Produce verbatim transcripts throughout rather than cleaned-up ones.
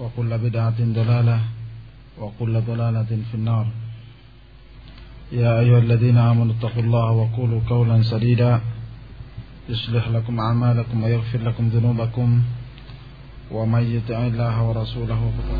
وكل بدعة ضلالة وكل ضلالة في النار. يا أيها الذين آمنوا اتقوا الله وقولوا قولا سديدا يصلح لكم أعمالكم ويغفر لكم ذنوبكم ومن يطع الله ورسوله فقد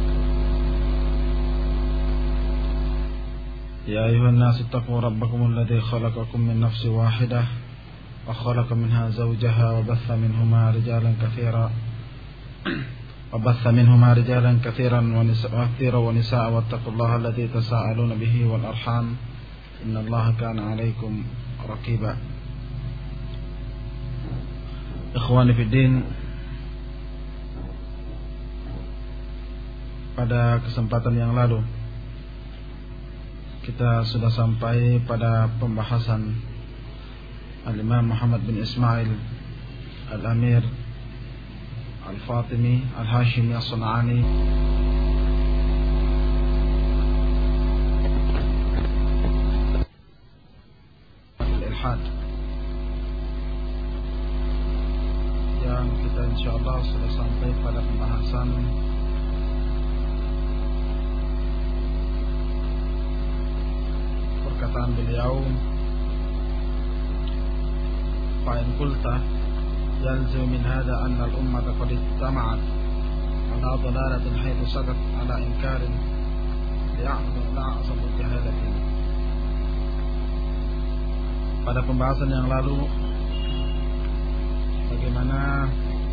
يا أيها الناس اتقوا ربكم الذي خلقكم من نفس واحدة وخلق منها زوجها وبث منهما رجالا كثيرا وبث منهما رجالا كثيرا ونساء ونساء واتقوا الله الذي تساءلون به والأرحام إن الله كان عليكم رقيبا. Ikhwani fiddin, pada kesempatan yang lalu kita sudah sampai pada pembahasan Al-Imam Muhammad bin Ismail Al-Amir Al-Fatimi Al-Hashimi As-Sun'ani Al-Ilhad, yang kita insyaallah sudah sampai pada pembahasan perkataan beliau, fa'in qulta يلزم من هذا أن الأمة قد اجتمعت على ضلالة حيث سقط على إنكار لأعظم الجهالة. Pada pembahasan yang lalu, bagaimana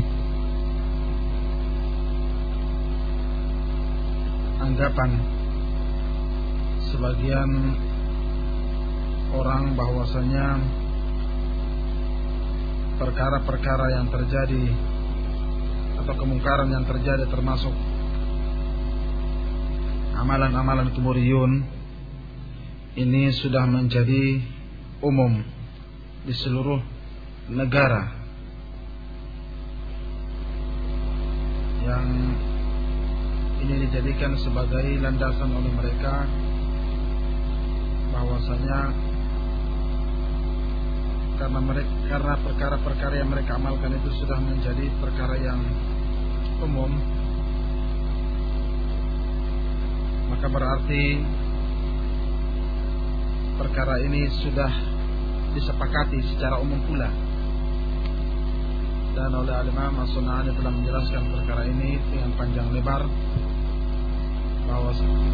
anggapan sebagian orang bahwasanya perkara-perkara yang terjadi atau kemungkaran yang terjadi termasuk amalan-amalan kuburiyun ini sudah menjadi umum di seluruh negara, yang ini dijadikan sebagai landasan oleh mereka bahwasanya karena mereka karena perkara-perkara yang mereka amalkan itu sudah menjadi perkara yang umum, maka berarti perkara ini sudah disepakati secara umum pula. Dan oleh Al-Imam As-Sun'ani telah menjelaskan perkara ini dengan panjang lebar bahwa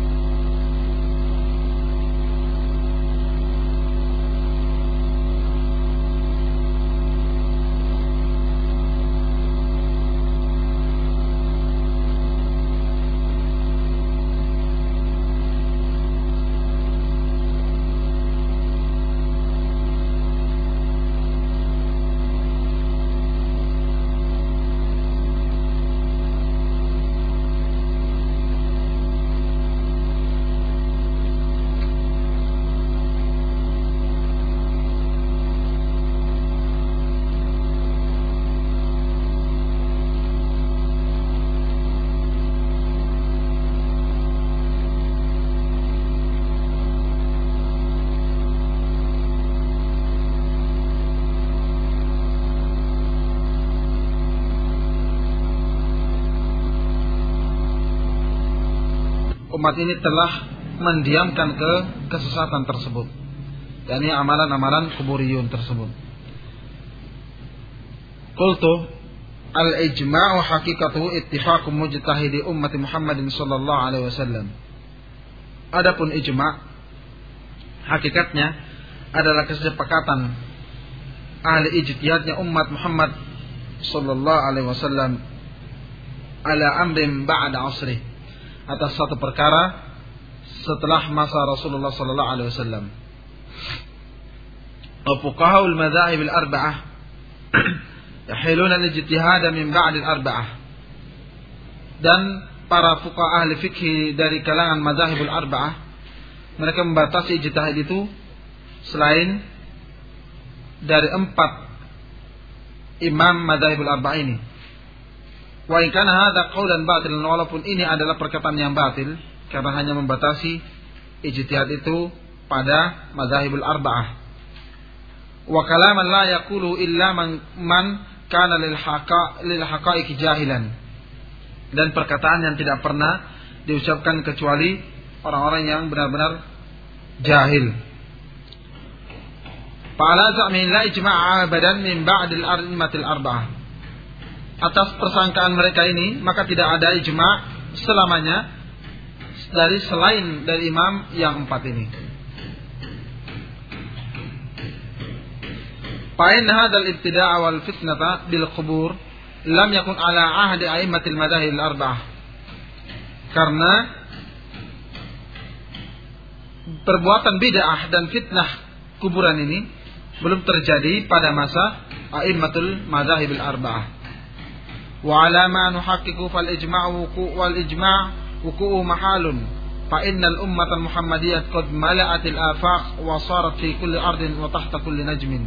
umat ini telah mendiamkan ke kesesatan tersebut, yakni amalan-amalan kuburiyun tersebut. Qultu al-ijma'u haqiqatuhu ittifaqu mujtahidi ummati Muhammadin sallallahu alaihi wasallam. Adapun ijma' hakikatnya adalah kesepakatan ahli ijtihadnya umat Muhammad sallallahu alaihi wasallam ala amrin ba'da asri, atas satu perkara setelah masa Rasulullah sallallahu alaihi wasallam. Wa fuqahaul madzahib al-arba'ah yahiluna al-ijtihad min ba'd al-arba'ah. Dan para fuqaha ahli fikih dari kalangan madzahibul arba'ah, mereka membatasi ijtihad itu selain dari empat imam madzahibul arba'ah ini. Wa in kana hadza qaulan batilan, walaupun ini adalah perkataan yang batil karena hanya membatasi ijtihad itu pada madzhabul arba'ah. Wa kalaman la yaqulu illa man man kana lil haqa lil haqa'iq jahilan. dan perkataan yang tidak pernah diucapkan kecuali orang-orang yang benar-benar jahil. Fa'ala za'min la ijma'a abadan min ba'dil a'immatil arba'ah. Atas persangkaan mereka ini, maka tidak ada ijma' selamanya dari selain dari imam yang empat ini. Fa'in hadzal ibtida'a wal fitnata bil qubur lam yakun ala ahdi a'immatil madzahib al arba'ah. Karena perbuatan bid'ah dan fitnah kuburan ini belum terjadi pada masa a'immatul madzahib al arba'ah. Wa ala ma nuhaqqiqu fal ijma'u wuqu' wal ijma' wuqu'u mahalun fa innal ummata al muhammadiyyah qad mala'at al afaq wa sarat fi kulli ardin wa tahta kulli najmin.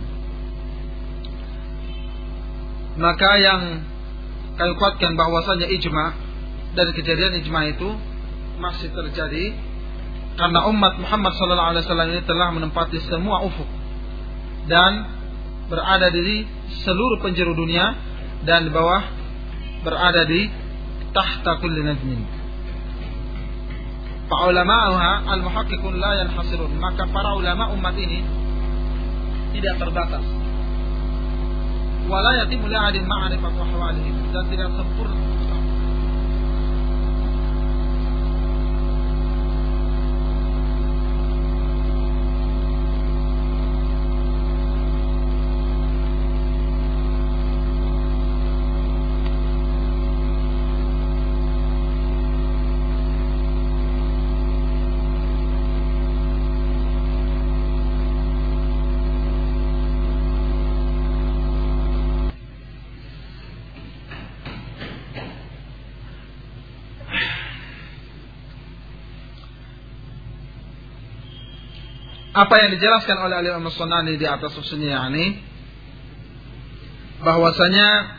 Maka yang kami kuatkan bahwasanya ijma' dan kejadian ijma' itu masih terjadi karena umat Muhammad sallallahu alaihi wasallam ini telah menempati semua ufuk dan berada di seluruh penjuru dunia dan di bawah berada di tahta kulli najmin. Fa ulama'uha al-muhaqqiqun la yanhasirun. Maka para ulama umat ini tidak terbatas. Wala yatimu li ahadin ma'rifatu ahwalihim, dan tidak sempurna apa yang dijelaskan oleh Imam As-Sunani di atas usulnya ini, bahwasanya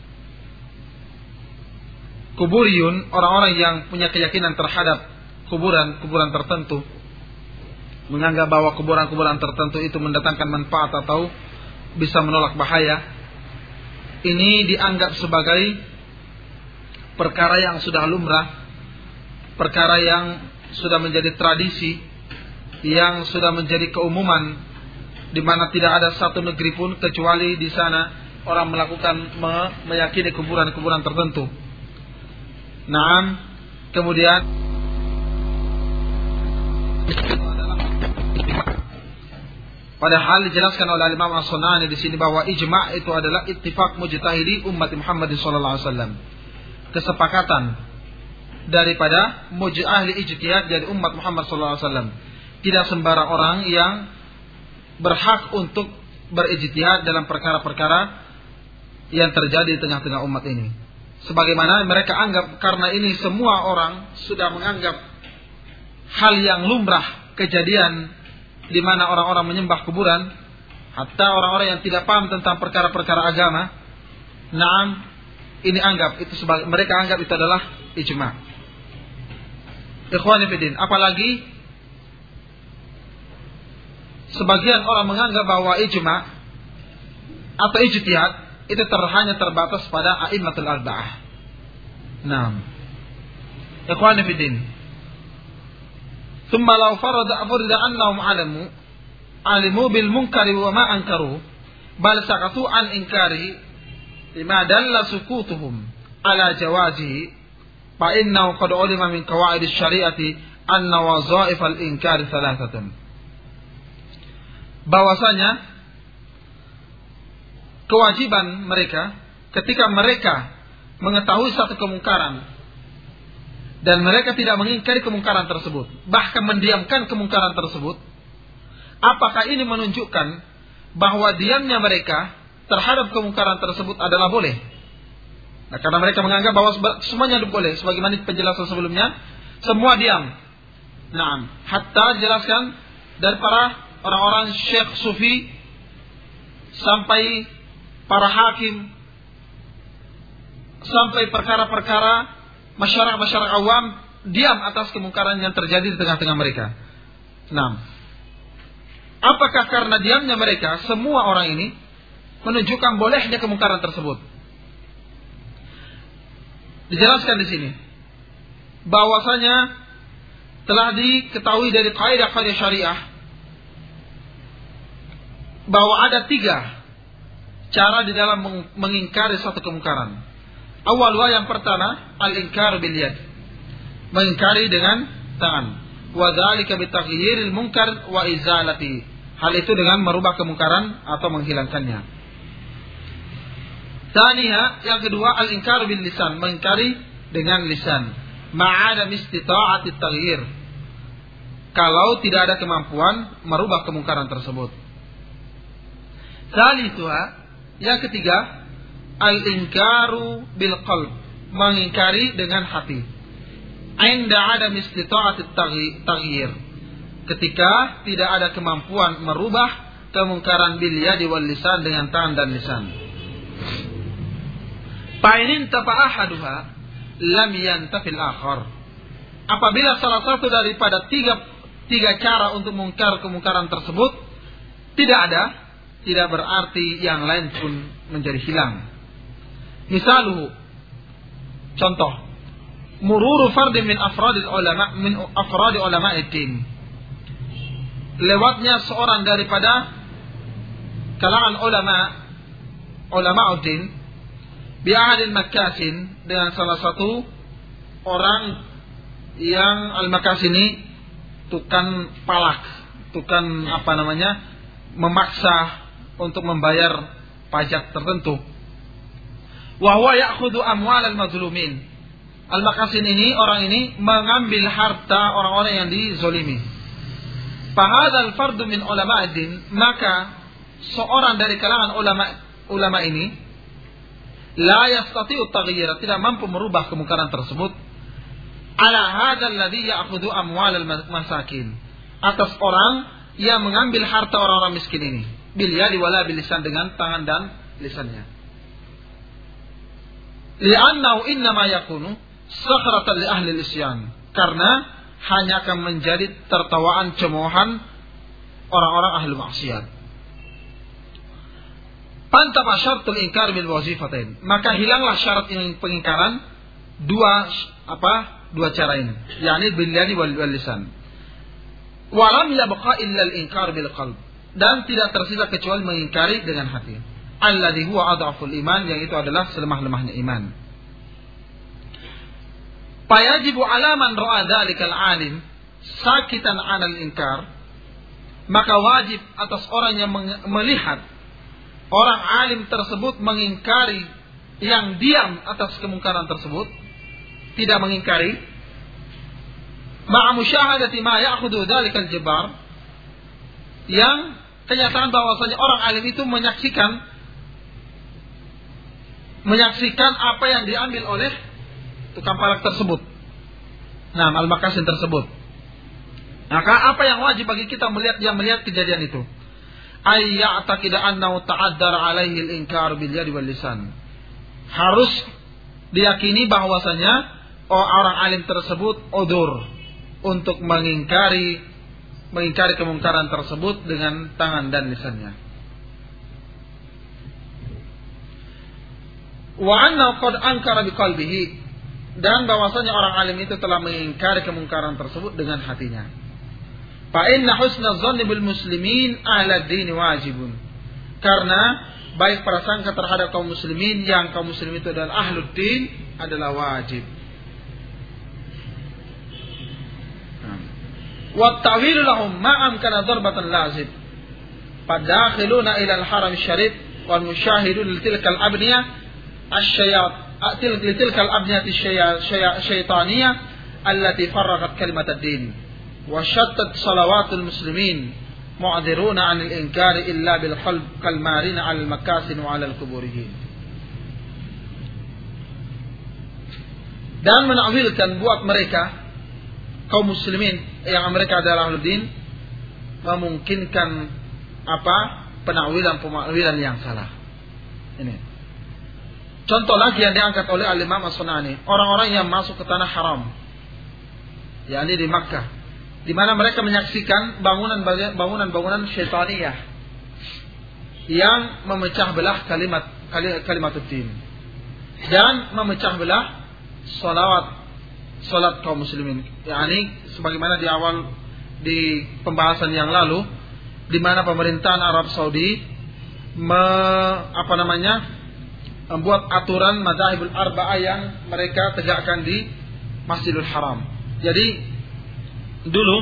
kuburiyun, orang-orang yang punya keyakinan terhadap kuburan-kuburan tertentu, menganggap bahwa kuburan-kuburan tertentu itu mendatangkan manfaat atau bisa menolak bahaya, ini dianggap sebagai perkara yang sudah lumrah, perkara yang sudah menjadi tradisi, yang sudah menjadi keumuman, di mana tidak ada satu negeri pun kecuali di sana orang melakukan meyakini kuburan-kuburan tertentu. Naam, kemudian padahal dijelaskan oleh Imam As-Sunani di sini bahwa ijma' itu adalah ittifaq mujtahidi umat Muhammad sallallahu alaihi wasallam, kesepakatan daripada mujtahid ahli ijtihad dari umat Muhammad sallallahu alaihi wasallam. Tidak sembarang orang yang berhak untuk berijtihad dalam perkara-perkara yang terjadi di tengah-tengah umat ini. Sebagaimana mereka anggap, karena ini semua orang sudah menganggap hal yang lumrah, kejadian di mana orang-orang menyembah kuburan, hatta orang-orang yang tidak paham tentang perkara-perkara agama, naam, ini anggap itu sebagai, mereka anggap itu adalah ijma'. Ikhwani fillah, apalagi sebagian orang menganggap bahwa ijma' atau ijtihad itu ter, hanya terbatas pada a'immatul arba'ah. Naam. Ikhwani fi din. Thumma law farada farada annahum 'alamu 'alimu bil munkari wa ma ankaru bal saqatu an inkari lima dalla sukutuhum ala jawazihi fa innahu qad 'ulima min qawaid asy-syari'ati anna wazaif al-inkari thalathatun. Bahwasanya kewajiban mereka ketika mereka mengetahui satu kemungkaran dan mereka tidak mengingkari kemungkaran tersebut, bahkan mendiamkan kemungkaran tersebut, apakah ini menunjukkan bahwa diamnya mereka terhadap kemungkaran tersebut adalah boleh? Nah, karena mereka menganggap bahwa semuanya boleh, sebagaimana penjelasan sebelumnya, semua diam. Naam, hatta jelaskan dari para orang-orang syekh sufi sampai para hakim, sampai perkara-perkara masyarakat-masyarakat awam diam atas kemungkaran yang terjadi di tengah-tengah mereka. Nah, apakah karena diamnya mereka semua orang ini menunjukkan bolehnya kemungkaran tersebut? Dijelaskan di sini bahwasanya telah diketahui dari kaidah-kaidah syariah bahwa ada tiga cara di dalam mengingkari suatu kemungkaran. Awalnya yang pertama, al-inkar bil yad, mengingkari dengan tangan. Wa dzalika bi taghyiril munkar wa izalati. Hal itu dengan merubah kemungkaran atau menghilangkannya. Tsaniya, yang kedua, al-inkar bil lisan, mengingkari dengan lisan. Ma'adam istita'ati taghyir. Kalau tidak ada kemampuan merubah kemungkaran tersebut. Tsalitsuha, yang ketiga, al-inkaru bil qalb, mengingkari dengan hati. Inda adam istita'ati taghyir, ketika tidak ada kemampuan merubah kemungkaran bil yadi wal lisan, dengan tangan dan lisan. Fa in tafahaduha lam yantafil akhar. Apabila salah satu daripada tiga tiga cara untuk mengingkar kemungkaran tersebut tidak ada, tidak berarti yang lain pun menjadi hilang. Misaluhu, contoh, mururu fardin min afradil ulama min afradi ulama ad-din. Lewatnya seorang daripada kalangan ulama ulama ad-din bi ahadil makkasin, dengan salah satu orang yang al-makkas ini tukang palak, tukang apa namanya, memaksa untuk membayar pajak tertentu. Wa huwa ya'khudhu amwal al-mazlumin. Al-Makasin ini, orang ini mengambil harta orang-orang yang dizolimi. Fa hadzal fardu min ulama ad-din, maka seorang dari kalangan ulama ulama ini la yastati'u taghyir, tidak mampu merubah kemungkaran tersebut. Ala hadzal ladzi ya'khudhu amwal al-masakin, atas orang yang mengambil harta orang-orang miskin ini, bil yadi wala bil lisan, dengan tangan dan lisannya. Li'annahu innama yakunu sakhratan li ahli al-isyan, karena hanya akan menjadi tertawaan cemoohan orang-orang ahli maksiat. Pantaba syartul inkar bil wazifatain, maka hilanglah syarat yang pengingkaran dua apa dua cara ini, yakni bil yadi wal lisan. Wa lam yabqa illa al-inkar bil qalb, dan tidak tersisa kecuali mengingkari dengan hati. Alladhi huwa adhaful iman, yang itu adalah selemah-lemahnya iman. Fayajibu ala man ra'a dzalikal alim sakitan 'anil inkar, maka wajib atas orang yang melihat orang alim tersebut mengingkari, yang diam atas kemungkaran tersebut, tidak mengingkari, ma'a musyahadati ma ya'khudhu dzalikal jabbar, yang kenyataan bahwasanya orang alim itu menyaksikan menyaksikan apa yang diambil oleh tukang palak tersebut, nah al-makasin tersebut. Maka apa yang wajib bagi kita melihat dia melihat kejadian itu, ay ya'taqida annahu ta'addara alaihi al-inkar bil yadi wal lisan, harus diyakini bahwasanya orang alim tersebut udzur untuk mengingkari mengingkari kemungkaran tersebut dengan tangan dan lisannya. Wa anna qad ankara biqalbihi, dan bahwasanya orang alim itu telah mengingkari kemungkaran tersebut dengan hatinya. Fa inna husna dhanni bil muslimin ahla din wajibun, karena baik prasangka terhadap kaum muslimin, yang kaum muslimin itu adalah ahlud din, adalah wajib. Wa ta'wilu lahum ma amkana darbatan lazib, fadakhiluna ila al-haram asy-syarif wal musyahidun li tilka al-abniyah الشياط تلك الأبنية الشيطانية التي فرقت كلمة الدين وشتت صلوات المسلمين معذرون عن الإنكار إلا بالقلب كالمارين على المكاسن وعلى القبورين. Dan menakwilkan buat mereka kaum muslimin yang mereka adalah ahlul din, memungkinkan apa penakwilan-penakwilan yang salah. Ini contoh lagi yang diangkat oleh Al-Imam As-Sunani, orang-orang yang masuk ke tanah haram, yakni di Makkah, di mana mereka menyaksikan bangunan-bangunan syaitaniyah yang memecah belah kalimat kalimat din, dan memecah belah salawat salat kaum muslimin. yakni sebagaimana di awal di pembahasan yang lalu, di mana pemerintahan Arab Saudi me, apa namanya membuat aturan madzhabul arba'ah yang mereka tegakkan di Masjidil Haram. Jadi dulu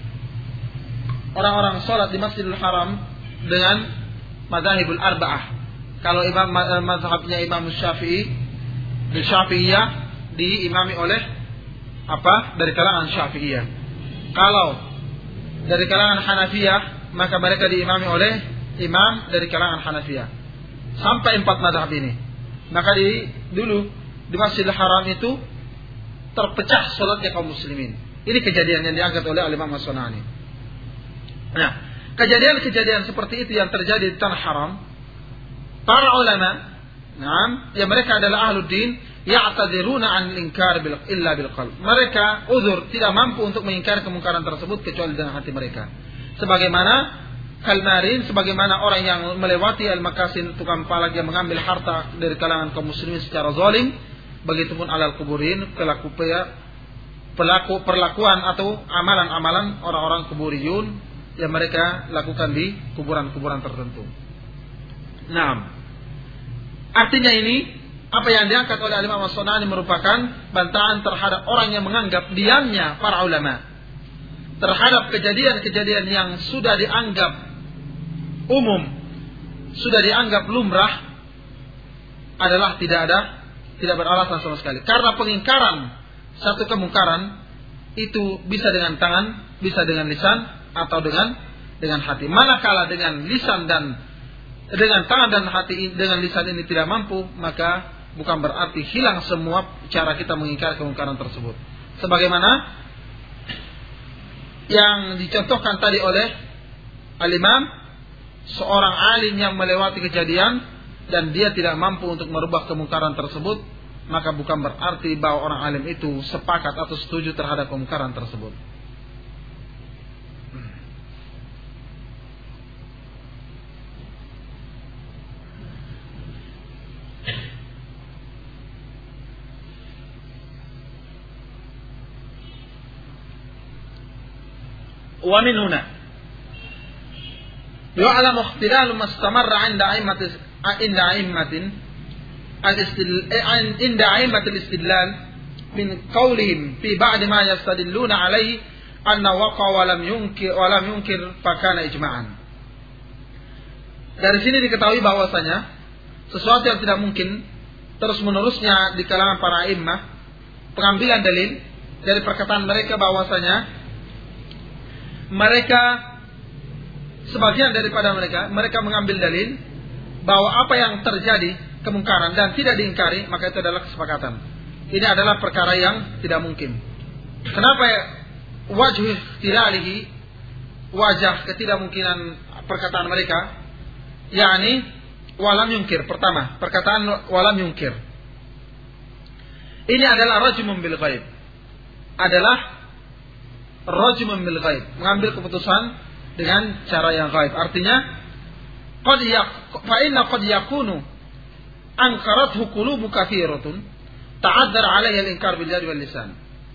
orang-orang salat di Masjidil Haram dengan madzhabul arba'ah. Kalau imam mazhabnya Imam Syafi'i, di Syafi'iyah diimami oleh apa? Dari kalangan Syafi'iyah. Kalau dari kalangan Hanafiyah, maka mereka diimami oleh imam dari kalangan Hanafiyah. Sampai empat mazhab ini. Maka di dulu di Masjidil Haram itu terpecah salatnya kaum muslimin. Ini kejadian yang diangkat oleh Al-Imam As-Sunani. Nah, kejadian-kejadian seperti itu yang terjadi di tanah haram, para ulama, nah, ya mereka adalah ahlud din, ya'tadiruna an inkar bil illa bil qalb. Mereka uzur, tidak mampu untuk mengingkari kemungkaran tersebut kecuali dengan hati mereka. Sebagaimana kalmarin, sebagaimana orang yang melewati al-makasin, tukang palak yang mengambil harta dari kalangan kaum muslimin secara zalim, begitupun alal kuburin, pelaku pelaku perlakuan atau amalan-amalan orang-orang kuburiyun yang mereka lakukan di kuburan-kuburan tertentu. Nah, artinya ini apa yang diangkat oleh Imam As-Sunani merupakan bantahan terhadap orang yang menganggap diamnya para ulama terhadap kejadian-kejadian yang sudah dianggap umum, sudah dianggap lumrah, adalah tidak ada, tidak beralasan sama sekali. Karena pengingkaran satu kemungkaran itu bisa dengan tangan, bisa dengan lisan, atau dengan dengan hati. Manakala dengan lisan dan dengan tangan dan hati, dengan lisan ini tidak mampu, maka bukan berarti hilang semua cara kita mengingkari kemungkaran tersebut. Sebagaimana yang dicontohkan tadi oleh Al-Imam, seorang alim yang melewati kejadian dan dia tidak mampu untuk merubah kemungkaran tersebut, maka bukan berarti bahwa orang alim itu sepakat atau setuju terhadap kemungkaran tersebut. ومن هنا يعلم اختلال ما استمر عند أئمة عند أئمة عند أئمة الاستدلال من قولهم في بعد ما يستدلون عليه أن وقع ولم ينكر ولم ينكر فكان إجماعا. Dari sini diketahui bahwasanya sesuatu yang tidak mungkin terus menerusnya di kalangan para a'immah, pengambilan dalil dari perkataan mereka bahwasanya mereka, sebagian daripada mereka, mereka mengambil dalil bahwa apa yang terjadi kemungkaran dan tidak diingkari, maka itu adalah kesepakatan. Ini adalah perkara yang tidak mungkin. Kenapa wajh tilalihi, wajah ketidakmungkinan perkataan mereka, yakni walam yungkir. Pertama, perkataan walam yungkir ini adalah rajmun bil ghaib, adalah rajmun bil ghaib, mengambil keputusan dengan cara yang ghaib. Artinya qad yak fa inna qad yakunu ankarathu qulubu kathiratun ta'addar 'alayha al-inkar bil yad wal lisan.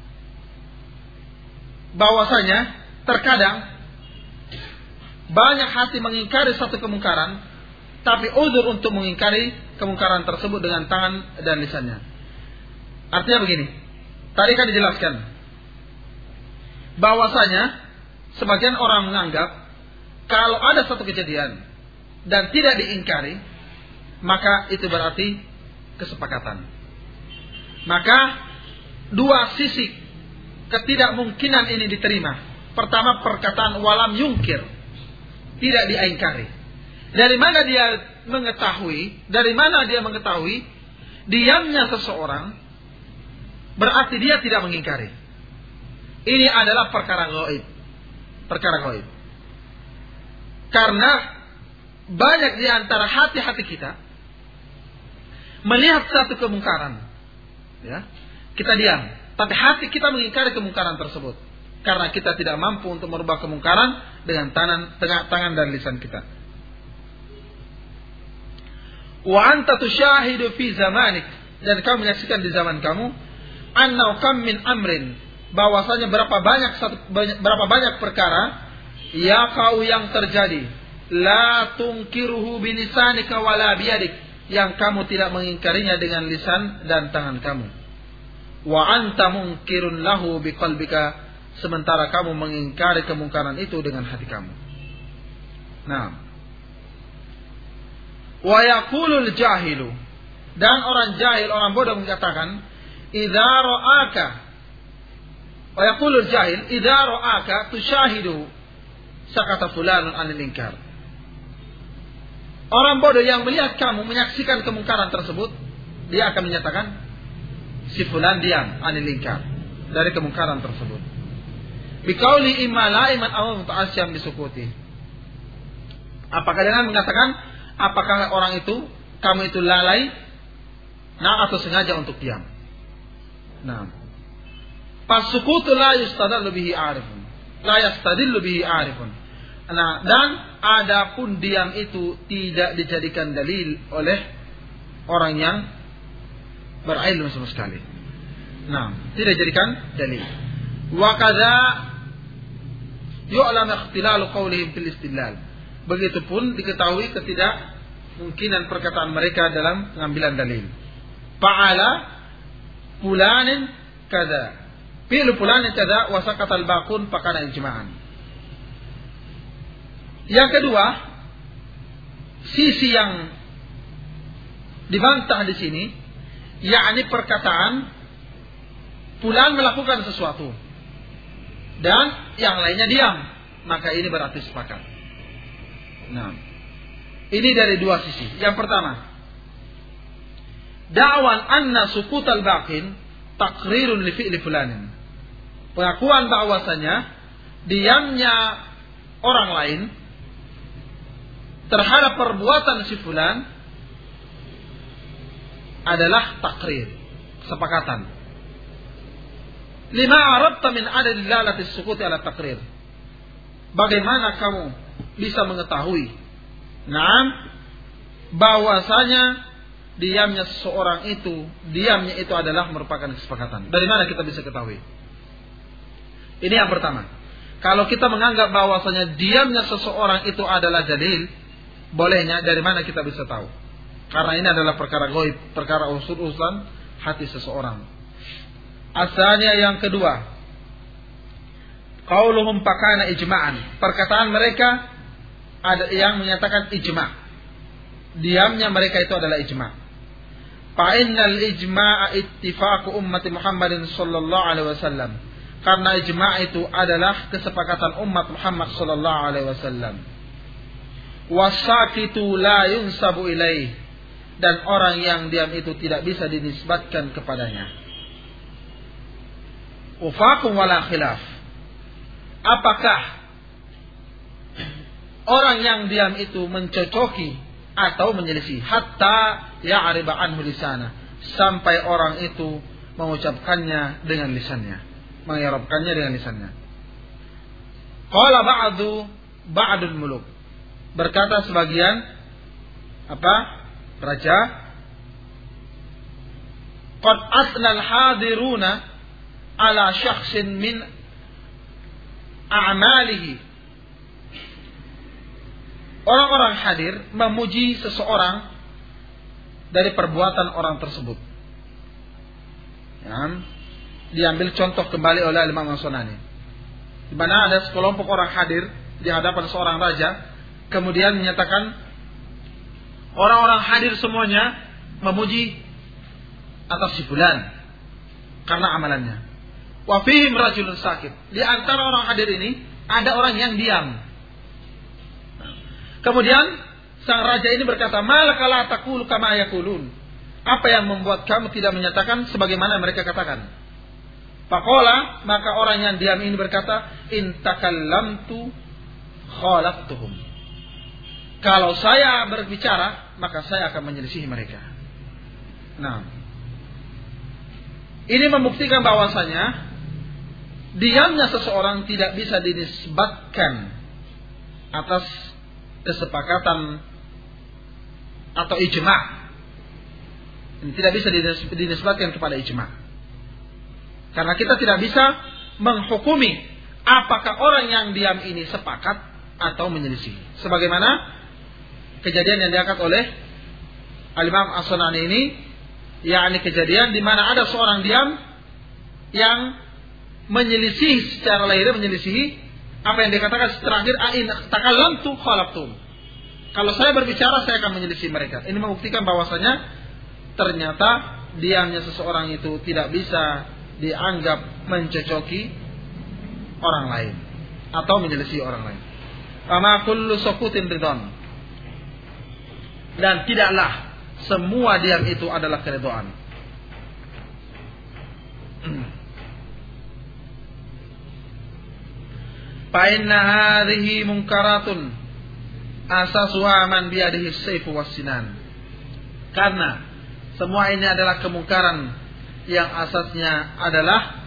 Bahwasanya terkadang banyak hati mengingkari satu kemungkaran, tapi uzur untuk mengingkari kemungkaran tersebut dengan tangan dan lisannya. Artinya begini, tadi kan dijelaskan bahwasanya sebagian orang menganggap kalau ada satu kejadian dan tidak diingkari, maka itu berarti kesepakatan. Maka dua sisi ketidakmungkinan ini diterima. Pertama, perkataan walam yungkir, tidak diingkari. Dari mana dia mengetahui? Dari mana dia mengetahui diamnya seseorang berarti dia tidak mengingkari. Ini adalah perkara gaib. Perkara gaib. Karena banyak di antara hati-hati kita melihat satu kemungkaran, ya, kita diam, tapi hati kita mengingkari kemungkaran tersebut karena kita tidak mampu untuk merubah kemungkaran dengan tangan, tangan dan lisan kita. Wa anta tushahidu fi zamanik, dan kamu menyaksikan di zaman kamu annau kam min amrin, bahwasanya berapa banyak berapa banyak perkara ya kau yang terjadi, la tungkiruhu bilisanika wala biyadik, yang kamu tidak mengingkarinya dengan lisan dan tangan kamu. Wa anta munkirun lahu biqalbika, sementara kamu mengingkari kemungkaran itu dengan hati kamu. Nah, wa yaqulul jahilu, dan orang jahil, orang bodoh mengatakan, idza ra'aka, wa yaqulul jahil idza ra'aka tushahidu sakata fulanun anil inkar. Orang bodoh yang melihat kamu menyaksikan kemungkaran tersebut, dia akan menyatakan si fulan diam anil inkar, dari kemungkaran tersebut. Biqauli imma la'iman aw muta'assyam bisukuti. Apakah dengan mengatakan apakah orang itu, kamu itu lalai, nah atau sengaja untuk diam. Nah, fasukutu la yustadallu bihi 'arifun, la yastadillu bihi 'arifun. Nah, dan adapun diam itu tidak dijadikan dalil oleh orang yang berilmu sama sekali. Nah, tidak dijadikan dalil. Wa kadza yu'lam ikhtilalu qawlihim fil istidlal. Begitupun diketahui ketidakmungkinan perkataan mereka dalam pengambilan dalil. Fa'ala fulanin kadza, fi'lu fulanin kadza wa sakata al-baqun faqana ijma'an. Yang kedua, sisi yang dibantah di sini, yakni perkataan fulan melakukan sesuatu dan yang lainnya diam, maka ini berarti sepakat. Nah, ini dari dua sisi. Yang pertama, da'wan anna sukutal baqin taqrirun li fi'li fulanin. Pengakuan bahwasanya diamnya orang lain terhadap perbuatan si fulan adalah takrir, kesepakatan. Lima arabta min adad dilalati sukuti ala takrir. Bagaimana kamu bisa mengetahui, naam, bahwasanya diamnya seseorang itu, diamnya itu adalah merupakan kesepakatan. Dari mana kita bisa ketahui? Ini yang pertama. Kalau kita menganggap bahwasanya diamnya seseorang itu adalah dalil, bolehnya dari mana kita bisa tahu? Karena ini adalah perkara gaib, perkara usul-usulan hati seseorang. Asalnya yang kedua, qauluhum pakana ijma'an. Perkataan mereka ada yang menyatakan ijma'. Diamnya mereka itu adalah ijma'. Fa innal ijma'a ittifaqu ummati Muhammadin sallallahu alaihi wasallam. Karena ijma' itu adalah kesepakatan umat Muhammad sallallahu alaihi wasallam. Wasakitu la yunsabu ilaih, dan orang yang diam itu tidak bisa dinisbatkan kepadanya. Ufakum wala khilaf. Apakah orang yang diam itu mencocoki atau menyelisih? Hatta ya'riba anhu lisana, sampai orang itu mengucapkannya dengan lisannya, mengi'rabkannya dengan lisannya. Qala ba'du ba'dul muluk, berkata sebagian apa? Raja, qad asnal hadiruna ala syakhsin min a'malihi. Orang-orang hadir memuji seseorang dari perbuatan orang tersebut. Ya, diambil contoh kembali oleh Imam As-Sunani, di mana ada sekelompok orang hadir di hadapan seorang raja, kemudian menyatakan orang-orang hadir semuanya memuji atas si fulan karena amalannya. Wa fihim rajulun sakit. Di antara orang hadir ini ada orang yang diam. Kemudian sang raja ini berkata, "Malaka la taqulu kama yaqulun?" Apa yang membuat kamu tidak menyatakan sebagaimana mereka katakan? Faqala, maka orang yang diam ini berkata, "In takallamtu khalaftuhum." Kalau saya berbicara, maka saya akan menyelisihi mereka. Nah, ini membuktikan bahwasanya diamnya seseorang tidak bisa dinisbatkan atas kesepakatan atau ijma'. Ini tidak bisa dinisbatkan kepada ijma'. Karena kita tidak bisa menghukumi apakah orang yang diam ini sepakat atau menyelisih. Sebagaimana kejadian yang diangkat oleh Al-Imam As-Sunani ini, yakni kejadian di mana ada seorang diam yang menyelisih secara lahir, menyelisihi apa yang dikatakan terakhir, ain takallamtu khalaqtum. Kalau saya berbicara, saya akan menyelisih mereka. Ini membuktikan bahwasanya ternyata diamnya seseorang itu tidak bisa dianggap mencocoki orang lain atau menyelisih orang lain. Kama kullu sukutin ridwan. Dan tidaklah semua diam itu adalah keridhaan. Fa inna hadhihi munkaratun asasuha man biyadihi as-sayfu was-sinan. Karena semua ini adalah kemungkaran yang asasnya adalah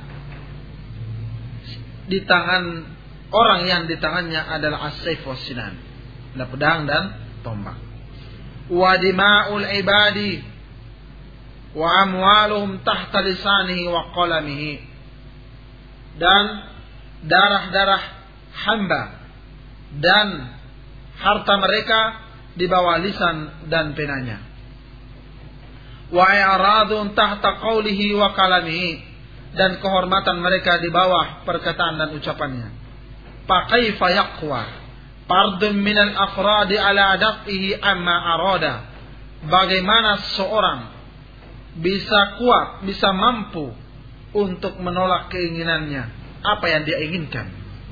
di tangan orang yang di tangannya adalah as-sayf was-sinan, ada pedang dan tombak. Wa dima'ul ibadi wa amwaluhum tahta lisanihi wa qalamihi. Dan darah-darah hamba dan harta mereka di bawah lisan dan penanya. Wa i'radun tahta qawlihi wa kalamihi. Dan kehormatan mereka di bawah perkataan dan ucapannya. Fa kaifa yaqwa fardun minal afradi ala dafihi amma arada. Bagaimana seorang bisa kuat, bisa mampu untuk menolak keinginannya, apa yang dia inginkan.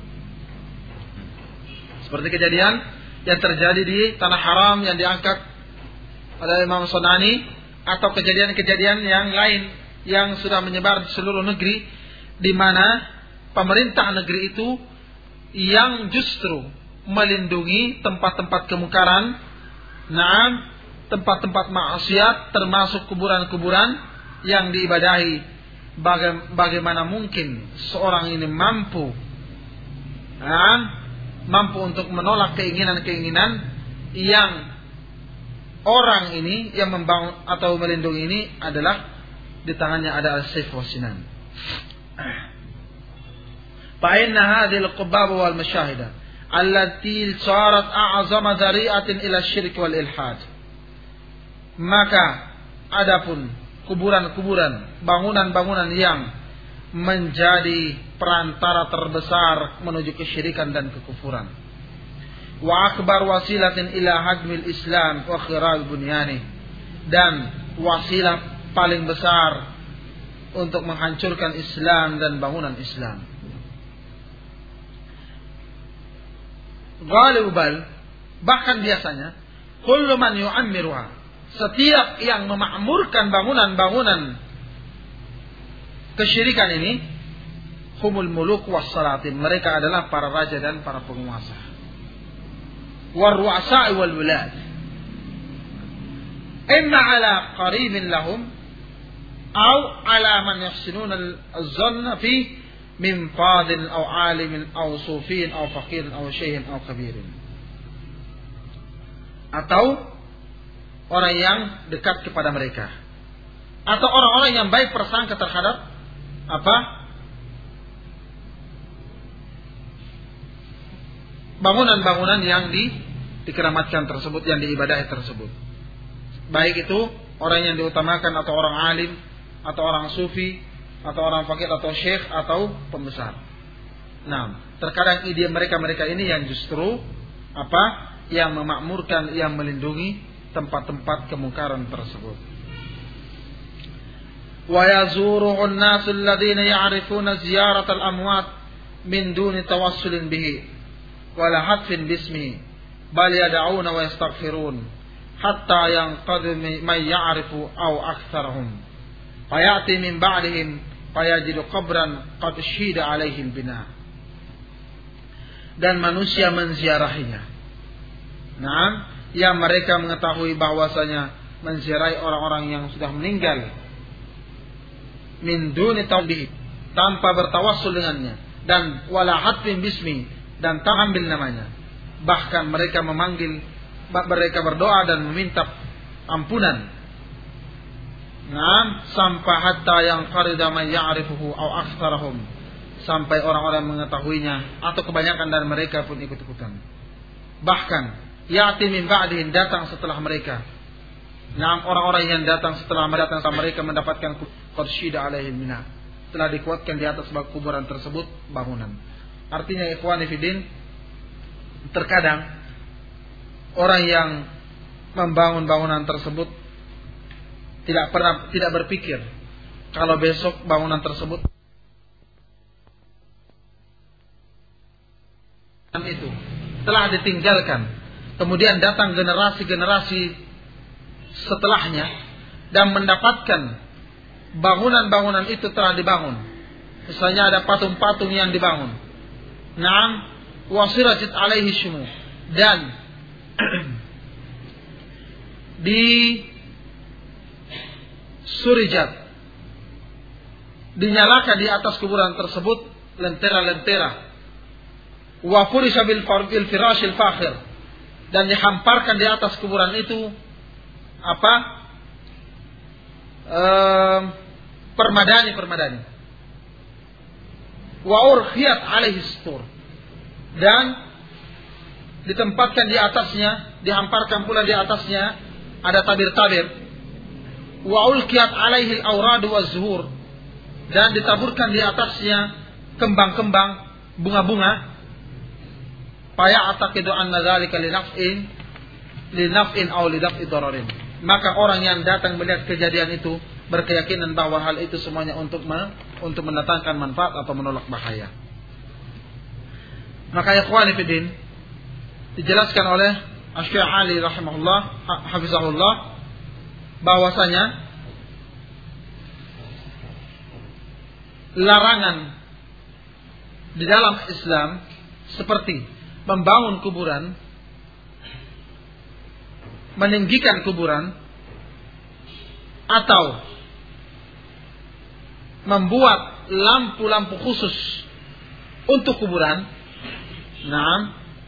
Seperti kejadian yang terjadi di Tanah Haram yang diangkat oleh Imam Sunani, atau kejadian-kejadian yang lain yang sudah menyebar di seluruh negeri, di mana pemerintah negeri itu yang justru melindungi tempat-tempat kemungkaran, nah, tempat-tempat maksiat, termasuk kuburan-kuburan yang diibadahi. Baga- bagaimana mungkin seorang ini mampu, nah, mampu untuk menolak keinginan-keinginan yang orang ini yang membangun atau melindungi ini adalah di tangannya ada as-sayf was-sinan. Fa inna hadhihi al-qubab wal mashahida allati sarat a'zama dhari'atin ila syirk wal ilhad. Maka adapun kuburan-kuburan, bangunan-bangunan yang menjadi perantara terbesar menuju kesyirikan dan kekufuran. Wa akbar wasilatin ila hadmil Islam wa khirab bunyani. Dan wasilah paling besar untuk menghancurkan Islam dan bangunan Islam. Ghalibal, bahkan biasanya, kullu man yu'ammiruha, setiap yang memakmurkan bangunan-bangunan kesyirikan ini, humul muluk was salatin, mereka adalah para raja dan para penguasa. War ru'asa wal wilad. Imma ala qaribin lahum أو على من يحسنون الظن فيه من فاضل أو عالم أو صوفي أو فقير أو شيخ أو كبير. Atau orang yang dekat kepada mereka, atau orang-orang yang baik persangka terhadap apa? Bangunan-bangunan yang di, dikeramatkan tersebut, yang diibadahi tersebut. Baik itu orang yang diutamakan atau orang alim, atau orang sufi, atau orang fakir, atau syekh, atau pembesar. Nah, terkadang ide mereka-mereka ini yang justru apa? Yang memakmurkan, yang melindungi tempat-tempat kemungkaran tersebut. Wa yazuru'u an-nasu alladhina ya'rifuna ziyarat al-amwat min duni tawassulin bihi wala hatfin bismihi bal yad'una wa yastaghfirun hatta yanqadhi man ya'rifu aw aktsarhum. Fayati min ba'dihim fayajidu qabran qad syida alaihi al-bina. Dan manusia menziarahinya. Nah, yang mereka mengetahui bahwasanya menziarahi orang-orang yang sudah meninggal min duni tawbih, tanpa bertawassul dengannya, dan wala hatfin bismi, dan tak ambil namanya. Bahkan mereka memanggil, mereka berdoa dan meminta ampunan. Nah, sampai hatta yang qarida man ya'rifuhu aw aktsarahum, sampai orang-orang mengetahuinya atau kebanyakan dari mereka pun ikut-ikutan. Bahkan ya'ti min ba'dihim, datang setelah mereka. Nah, orang-orang yang datang setelah datang sama mereka mendapatkan qad syida alaihim minha, telah dikuatkan di atas kuburan tersebut bangunan. Artinya ikhwani fillah, terkadang orang yang membangun bangunan tersebut tidak pernah tidak berpikir kalau besok bangunan tersebut itu telah ditinggalkan, kemudian datang generasi-generasi setelahnya dan mendapatkan bangunan-bangunan itu telah dibangun. Misalnya ada patung-patung yang dibangun. Naam, wasirajat alaihi syumu, dan di surijat, dinyalakan di atas kuburan tersebut lentera-lentera. Wa furisha bil firashil fakhir, dan dihamparkan di atas kuburan itu apa? Ehm, permadani-permadani. Wa urkhiyat alaihi stur, dan ditempatkan di atasnya, dihamparkan pula di atasnya ada tabir-tabir. Wa ulqiyat alaihi al-awrad wa zuhur, dan ditaburkan di atasnya kembang-kembang, bunga-bunga. Fa ya'taqidu anna dzalika li naf'in li naf'in aw li daf'i dararin. Maka orang yang datang melihat kejadian itu berkeyakinan bahwa hal itu semuanya untuk me, untuk mendatangkan manfaat atau menolak bahaya. Maka ikhwani fillah, dijelaskan oleh Asy-Syaikh Ali rahimahullah hafizahullah bahwasanya larangan di dalam Islam seperti membangun kuburan, meninggikan kuburan, atau membuat lampu-lampu khusus untuk kuburan. Nah,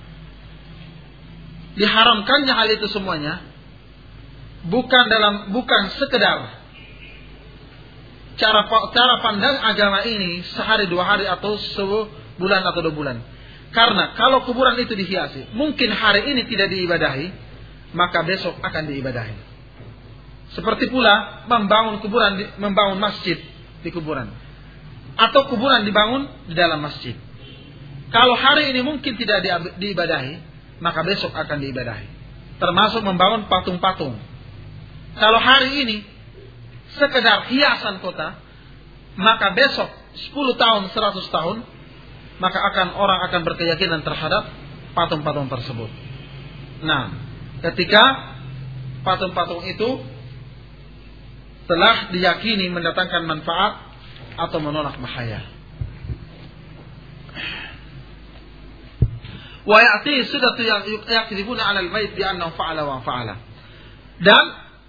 diharamkannya hal itu semuanya bukan dalam bukan sekedar cara cara pandang agama ini sehari dua hari atau sebulan atau dua bulan. Karena kalau kuburan itu dihiasi, mungkin hari ini tidak diibadahi, maka besok akan diibadahi. Seperti pula membangun kuburan, membangun masjid di kuburan, atau kuburan dibangun di dalam masjid. Kalau hari ini mungkin tidak diibadahi, maka besok akan diibadahi. Termasuk membangun patung-patung. Kalau hari ini sekedar hiasan kota, maka besok sepuluh tahun, seratus tahun, maka akan orang akan berkeyakinan terhadap patung-patung tersebut. Nah, ketika patung-patung itu telah diyakini mendatangkan manfaat atau menolak bahaya. Wa ya'ti sudatu yaqribuna 'alal bait bi annahu fa'ala wa fa'ala. Dan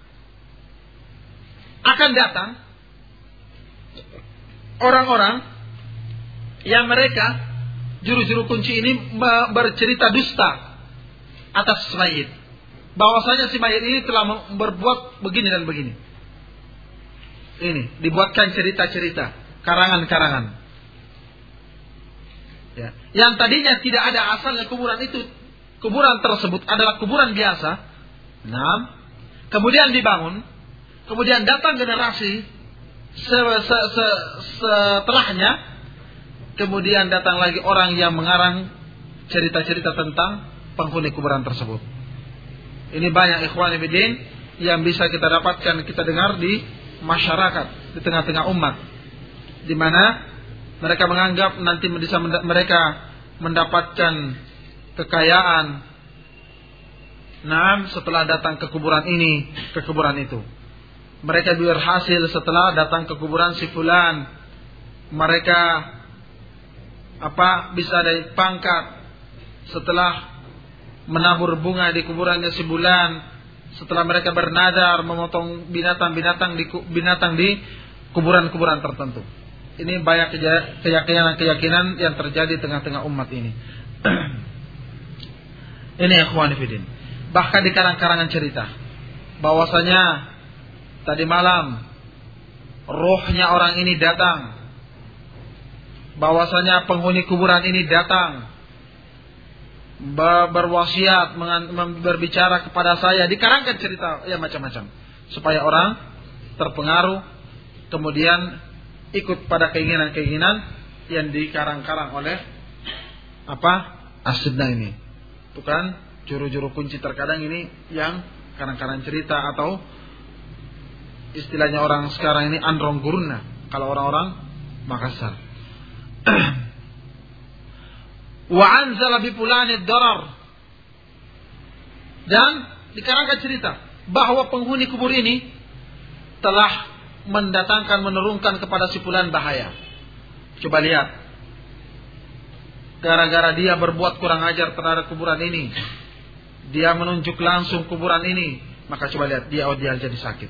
akan datang orang-orang yang mereka juru-juru kunci ini bercerita dusta atas mayit, bahwasanya si mayit ini telah berbuat begini dan begini. Ini dibuatkan cerita-cerita, karangan-karangan. Ya. Yang tadinya tidak ada asalnya kuburan itu, kuburan tersebut adalah kuburan biasa. Nah, kemudian dibangun, kemudian datang generasi setelahnya. Kemudian datang lagi orang yang mengarang cerita-cerita tentang penghuni kuburan tersebut. Ini banyak ikhwani fillah yang bisa kita dapatkan, kita dengar di masyarakat, di tengah-tengah umat, di mana mereka menganggap nanti bisa mereka mendapatkan kekayaan. Nah, setelah datang ke kuburan ini, ke kuburan itu, mereka berhasil setelah datang ke kuburan si fulan, mereka apa bisa dari pangkat setelah menabur bunga di kuburannya sebulan, setelah mereka bernadar memotong binatang-binatang di binatang di kuburan-kuburan tertentu. Ini banyak keyakinan-keyakinan yang terjadi tengah-tengah umat ini. Ini ikhwan fillah. Bahkan di karang-karangan cerita bahwasanya tadi malam Ruhnya orang ini datang, bahwasanya penghuni kuburan ini datang berwasiat, berbicara kepada saya, dikarangkan cerita ya macam-macam supaya orang terpengaruh kemudian ikut pada keinginan-keinginan yang dikarang-karang oleh apa As-Sidna ini. Bukan juru-juru kunci terkadang ini yang karang-karang cerita atau istilahnya orang sekarang ini androng guruna kalau orang-orang Makassar. Wa anzala bi fulanid darar, dan dikarangkan cerita bahwa penghuni kubur ini telah mendatangkan, menurunkan kepada si fulan bahaya. Coba lihat, gara-gara dia berbuat kurang ajar terhadap kuburan ini, dia menunjuk langsung kuburan ini, maka coba lihat dia oh dia jadi sakit.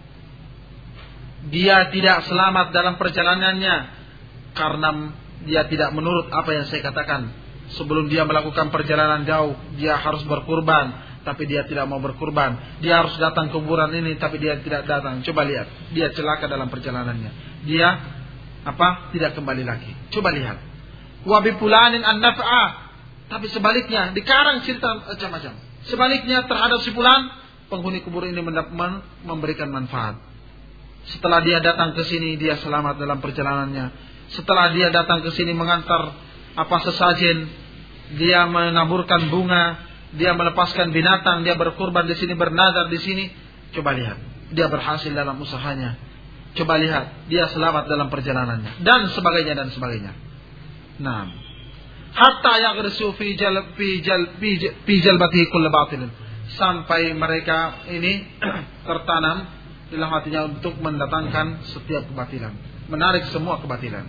Dia tidak selamat dalam perjalanannya karena dia tidak menurut apa yang saya katakan. Sebelum dia melakukan perjalanan jauh, dia harus berkurban, tapi dia tidak mau berkurban. Dia harus datang ke kuburan ini, tapi dia tidak datang. Coba lihat, dia celaka dalam perjalanannya. Dia apa? Tidak kembali lagi. Coba lihat. Wa bi fulanin an-naf'a, tapi sebaliknya dikarang cerita macam-macam. Sebaliknya terhadap si fulan, penghuni kubur ini memberikan manfaat. Setelah dia datang ke sini, dia selamat dalam perjalanannya. Setelah dia datang ke sini mengantar apa sesajen, dia menaburkan bunga, dia melepaskan binatang, dia berkurban di sini, bernazar di sini. Coba lihat, dia berhasil dalam usahanya. Coba lihat, dia selamat dalam perjalanannya, dan sebagainya dan sebagainya. Nah, hatta yaghrisu fi jal fi jal fi jalbatihi kull batil, sampai mereka ini tertanam dalam hatinya untuk mendatangkan setiap kebatilan, menarik semua kebatilan.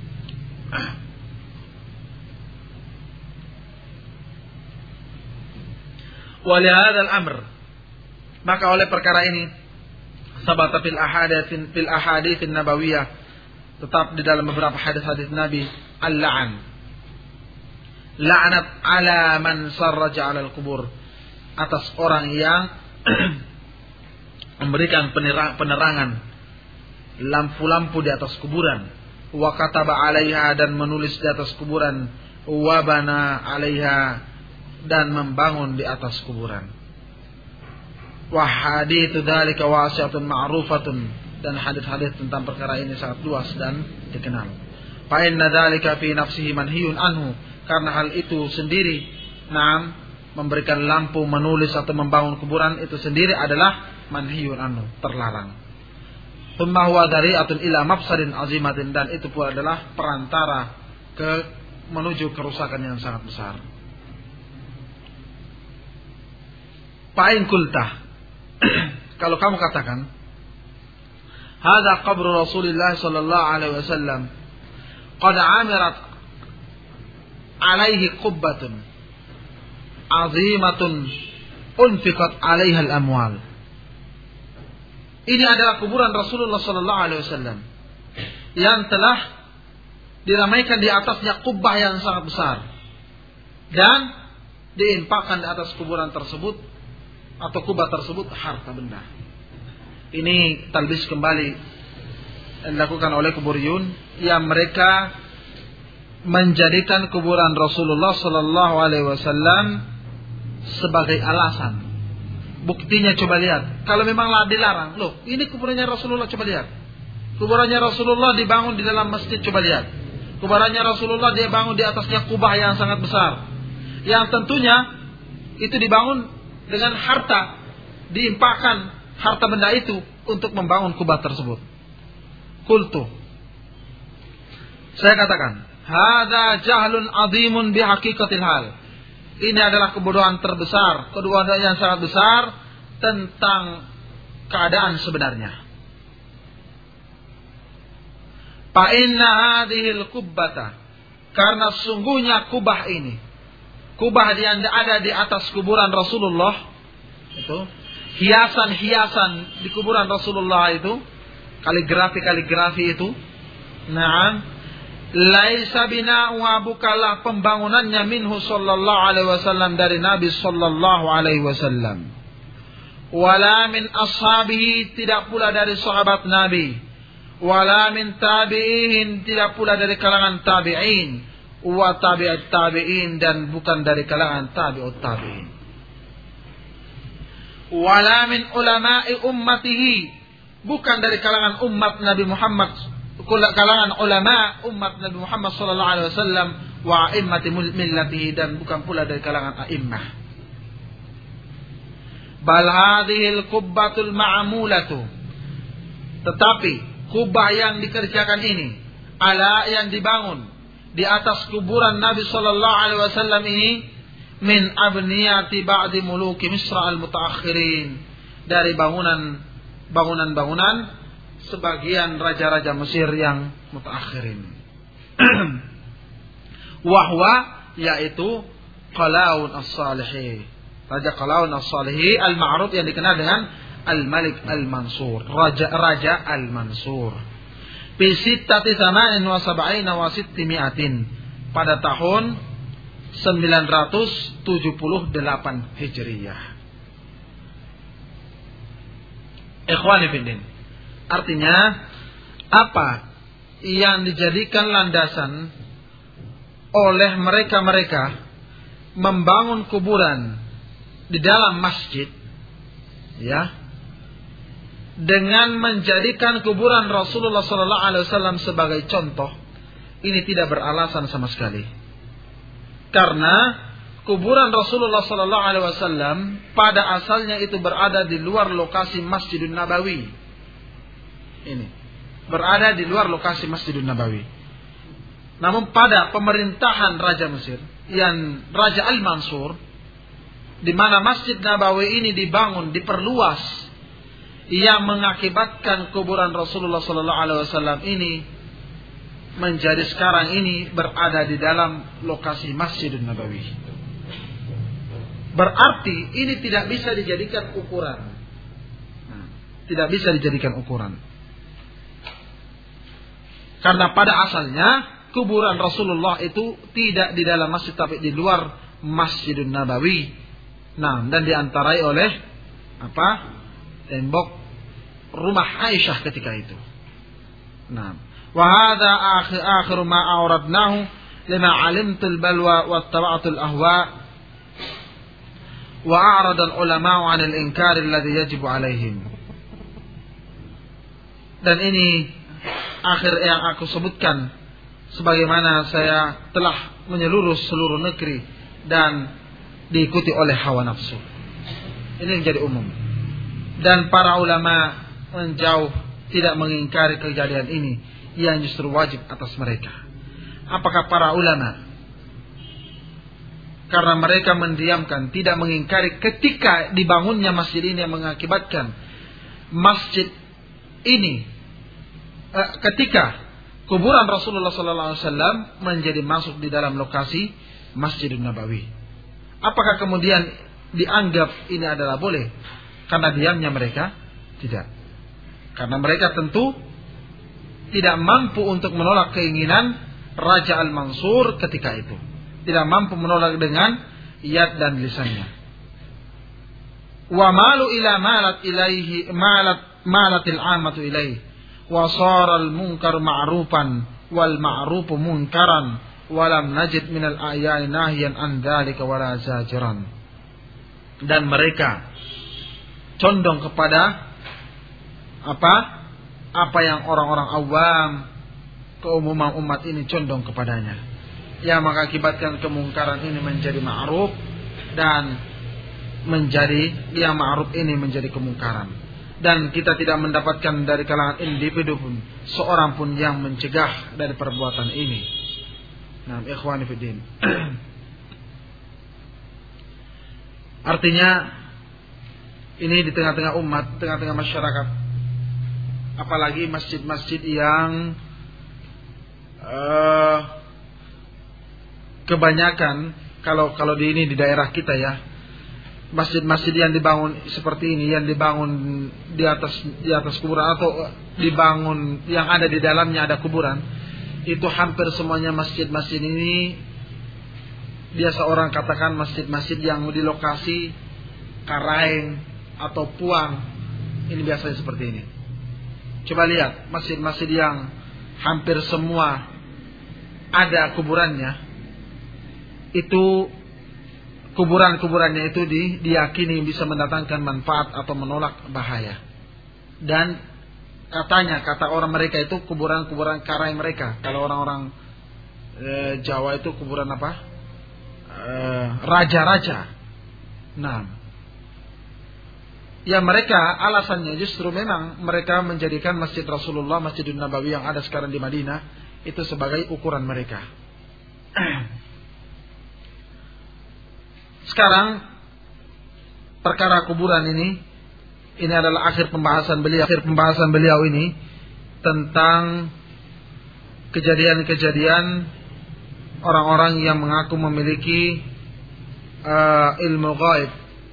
Walihada al-amr, maka oleh perkara ini sabata fil ahadits fil ahadits an-nabawiyah, tetap di dalam beberapa hadis-hadis Nabi, al-la'an, la'nat ala man sarraja 'ala al-qubur, atas orang yang memberikan penerangan lampu-lampu di atas kuburan, wa kataba 'alaiha, dan menulis di atas kuburan, wa bana 'alaiha, dan membangun di atas kuburan. Wa haditsu dzalika wasi'atun ma'rufatun, dan hadis-hadis tentang perkara ini sangat luas dan dikenal. Fa inna dzalika fi nafsihi manhiyun anhu, karena hal itu sendiri, naam, memberikan lampu, menulis atau membangun kuburan itu sendiri adalah manhiyun anhu, terlarang. Tsumma huwa dari'atun ila mafsadin azimatin, dan itu pula adalah perantara ke menuju kerusakan yang sangat besar. Fa'in kulta, kalau kamu katakan, hadza qabru Rasulillah sallallahu alaihi wasallam qad amirat alaihi qubbatun azimatun unfiqat alaiha al-amwal. Ini adalah kuburan Rasulullah sallallahu alaihi wasallam yang telah diramaikan di atasnya kubbah yang sangat besar, dan diinfakkan di atas kuburan tersebut atau kubah tersebut harta benda. Ini talbis kembali yang dilakukan oleh kuburiyun, yang mereka menjadikan kuburan Rasulullah sallallahu alaihi wasallam sebagai alasan. Buktinya coba lihat, kalau memanglah dilarang, loh ini kuburannya Rasulullah, coba lihat. Kuburannya Rasulullah dibangun di dalam masjid, coba lihat. Kuburannya Rasulullah dia bangun di atasnya kubah yang sangat besar, yang tentunya itu dibangun dengan harta, diimpakkan harta benda itu untuk membangun kubah tersebut. Qultu, saya katakan, hadza jahlun azimun bi haqiqatil hal. Ini adalah kebodohan terbesar, kebodohan yang sangat besar tentang keadaan sebenarnya. Fa inna hadhil kubbata, karena sungguhnya kubah ini, kubah yang ada di atas kuburan Rasulullah itu, hiasan-hiasan di kuburan Rasulullah itu, kaligrafi-kaligrafi itu, na'am, laisa bina'uha, bukalah pembangunannya minhu sallallahu alaihi wasallam, dari Nabi sallallahu alaihi wasallam, wala min ashabihi, tidak pula dari sahabat Nabi, wala min tabi'in, tidak pula dari kalangan tabi'in, wa tabi'at tabi'in, dan bukan dari kalangan tabi'ut tabi'in. Wala min ulama'i ummatihi, bukan dari kalangan umat Nabi Muhammad, kalangan ulama umat Nabi Muhammad sallallahu alaihi wasallam, wa a'immati millatihi, dan bukan pula dari kalangan a'immah. Bal hadhil qubbatul ma'mulatu, tetapi kubah yang dikerjakan ini, ala yang dibangun di atas kuburan Nabi sallallahu alaihi wasallam ini, min abniyati ba'di muluki Misra al-mutaakhirin, dari bangunan bangunan-bangunan sebagian raja-raja Mesir yang mutaakhirin. Wahwa, yaitu Qalaun as-Salihi, Raja Qalaun as-Salihi al-ma'ruf, yang dikenal dengan Al-Malik Al-Mansur, Raja Raja Al-Mansur. Fi sittati thamanin wa sab'ina wa sittimi'atin, pada tahun sembilan ratus tujuh puluh delapan Hijriyah. Ikhwani fillah, artinya apa yang dijadikan landasan oleh mereka-mereka membangun kuburan di dalam masjid, ya, dengan menjadikan kuburan Rasulullah sallallahu alaihi wasallam sebagai contoh, ini tidak beralasan sama sekali. Karena kuburan Rasulullah sallallahu alaihi wasallam pada asalnya itu berada di luar lokasi Masjidun Nabawi. Ini berada di luar lokasi Masjidun Nabawi. Namun pada pemerintahan Raja Mesir, yang Raja Al-Mansur, di mana Masjid Nabawi ini dibangun, diperluas, yang mengakibatkan kuburan Rasulullah sallallahu alaihi wasallam ini menjadi sekarang ini berada di dalam lokasi Masjidun Nabawi. Berarti ini tidak bisa dijadikan ukuran. Nah, tidak bisa dijadikan ukuran. Karena pada asalnya kuburan Rasulullah itu tidak di dalam masjid, tapi di luar Masjidun Nabawi. Nah, dan diantarai oleh apa? Tembok rumah Aisyah ketika itu. Nah, wa hadza akhir akhir ma awradnahu lima alimtul balwa wa taba'atul ahwa wa a'rada al ulama 'an al inkar alladhi yajibu 'alaihim. Dan ini akhir yang aku sebutkan, sebagaimana saya telah menyeluruh seluruh negeri dan diikuti oleh hawa nafsu. Ini menjadi umum. Dan para ulama menjauh, tidak mengingkari kejadian ini yang justru wajib atas mereka. Apakah para ulama? Karena mereka mendiamkan, tidak mengingkari ketika dibangunnya masjid ini yang mengakibatkan masjid ini, eh, ketika kuburan Rasulullah sallallahu alaihi wasallam menjadi masuk di dalam lokasi Masjidun Nabawi. Apakah kemudian dianggap ini adalah boleh karena diamnya mereka? Tidak. Karena mereka tentu tidak mampu untuk menolak keinginan Raja Al-Mansur ketika itu. Tidak mampu menolak dengan yad dan lisannya. Wa malu ila malat ilaihi malat malatil amatu ilaihi wa sara al-munkar ma'rufan wal ma'rufu munkaran wa lam najid minal ayani nahyan an dzalika wala zajiran. Dan mereka condong kepada apa? Apa yang orang-orang awam, keumuman umat ini condong kepadanya, yang mengakibatkan kemungkaran ini menjadi ma'ruf, dan menjadi yang ma'ruf ini menjadi kemungkaran. Dan kita tidak mendapatkan dari kalangan individu pun, seorang pun yang mencegah dari perbuatan ini. Nah, ikhwani fiddin. Artinya ini di tengah-tengah umat, tengah-tengah masyarakat, apalagi masjid-masjid yang uh, kebanyakan kalau kalau di ini di daerah kita ya, masjid-masjid yang dibangun seperti ini, yang dibangun di atas di atas kuburan atau dibangun yang ada di dalamnya ada kuburan, itu hampir semuanya masjid-masjid ini biasa orang katakan masjid-masjid yang di lokasi Karaeng atau Puang. Ini biasanya seperti ini. Coba lihat masjid-masjid yang hampir semua ada kuburannya, itu kuburan-kuburannya itu di, diyakini bisa mendatangkan manfaat atau menolak bahaya. Dan katanya, kata orang mereka itu kuburan-kuburan karai mereka. Kalau orang-orang e, Jawa itu kuburan apa? E, raja-raja. Nah, ya mereka alasannya justru memang mereka menjadikan Masjid Rasulullah, Masjidun Nabawi yang ada sekarang di Madinah itu sebagai ukuran mereka. Sekarang perkara kuburan ini, ini adalah akhir pembahasan beliau. Akhir pembahasan beliau ini tentang kejadian-kejadian orang-orang yang mengaku memiliki uh, ilmu gaib.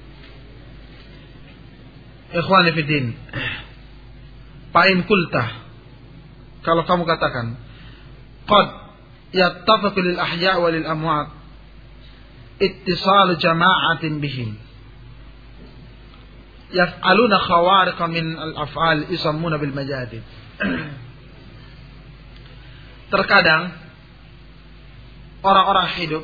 Ikhwani fiddin, Fa'in kulta, kalau kamu katakan qad yattafiqu lil ahya' wa lil amwat ittisal jama'atin bihim yaf'aluna khawariq min al-af'al yusammuna bil majadid. Terkadang orang-orang hidup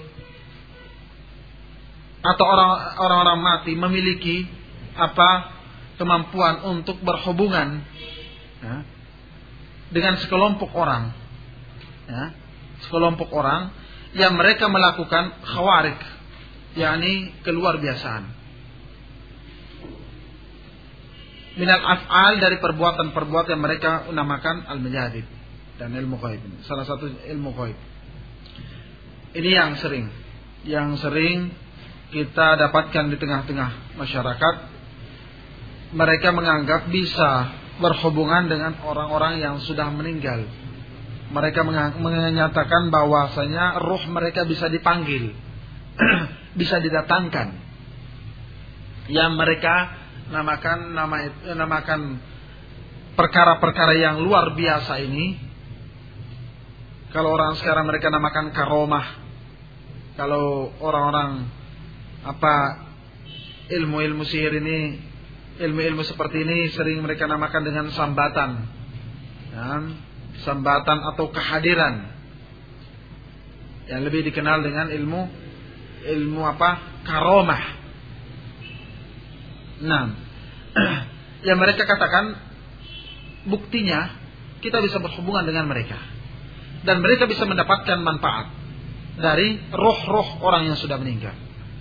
atau orang-orang mati memiliki apa kemampuan untuk berhubungan ya, dengan sekelompok orang, ya, sekelompok orang yang mereka melakukan khawarik, yakni keluar biasaan, minal af'al, dari perbuatan-perbuatan yang mereka namakan al-majadid dan ilmu ghaib. Salah satu ilmu ghaib. Ini yang sering, yang sering kita dapatkan di tengah-tengah masyarakat. Mereka menganggap bisa berhubungan dengan orang-orang yang sudah meninggal. Mereka menyatakan bahwasanya ruh mereka bisa dipanggil, bisa didatangkan. Yang mereka namakan nama namakan perkara-perkara yang luar biasa ini. Kalau orang sekarang mereka namakan karomah. Kalau orang-orang apa ilmu-ilmu sihir ini, ilmu-ilmu seperti ini sering mereka namakan dengan sambatan, ya, sambatan atau kehadiran, yang lebih dikenal dengan ilmu ilmu apa karomah. Nah, yang mereka katakan buktinya kita bisa berhubungan dengan mereka dan mereka bisa mendapatkan manfaat dari roh-roh orang yang sudah meninggal.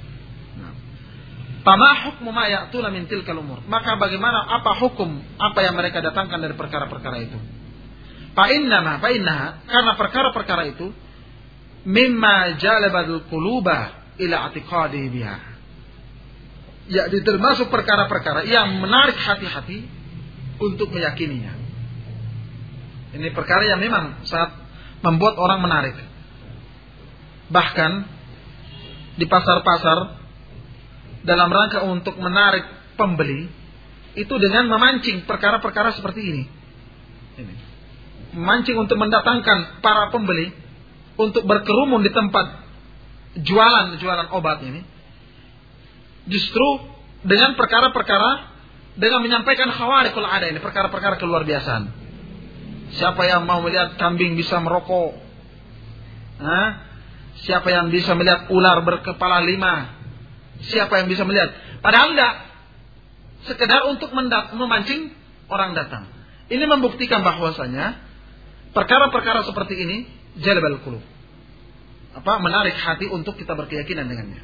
Fama hukmu ma ya'tuna min tilkal umur. Maka bagaimana, apa hukum apa yang mereka datangkan dari perkara-perkara itu? Fa innama fa innaha, karena perkara-perkara itu mimma jalabal quluba ila i'tiqadi biha. Ya, termasuk perkara-perkara yang menarik hati-hati untuk meyakininya. Ini perkara yang memang saat membuat orang menarik. Bahkan di pasar-pasar dalam rangka untuk menarik pembeli itu dengan memancing perkara-perkara seperti ini. Ini. Memancing untuk mendatangkan para pembeli untuk berkerumun di tempat jualan-jualan obat ini. Justru dengan perkara-perkara, dengan menyampaikan khawariqul ada ini, perkara-perkara keluar biasaan. Siapa yang mau melihat kambing bisa merokok? Hah? Siapa yang bisa melihat ular berkepala lima? Siapa yang bisa melihat? Padahal tidak, sekedar untuk mendat- memancing orang datang. Ini membuktikan bahwasanya perkara-perkara seperti ini jalbal qulub, apa menarik hati untuk kita berkeyakinan dengannya.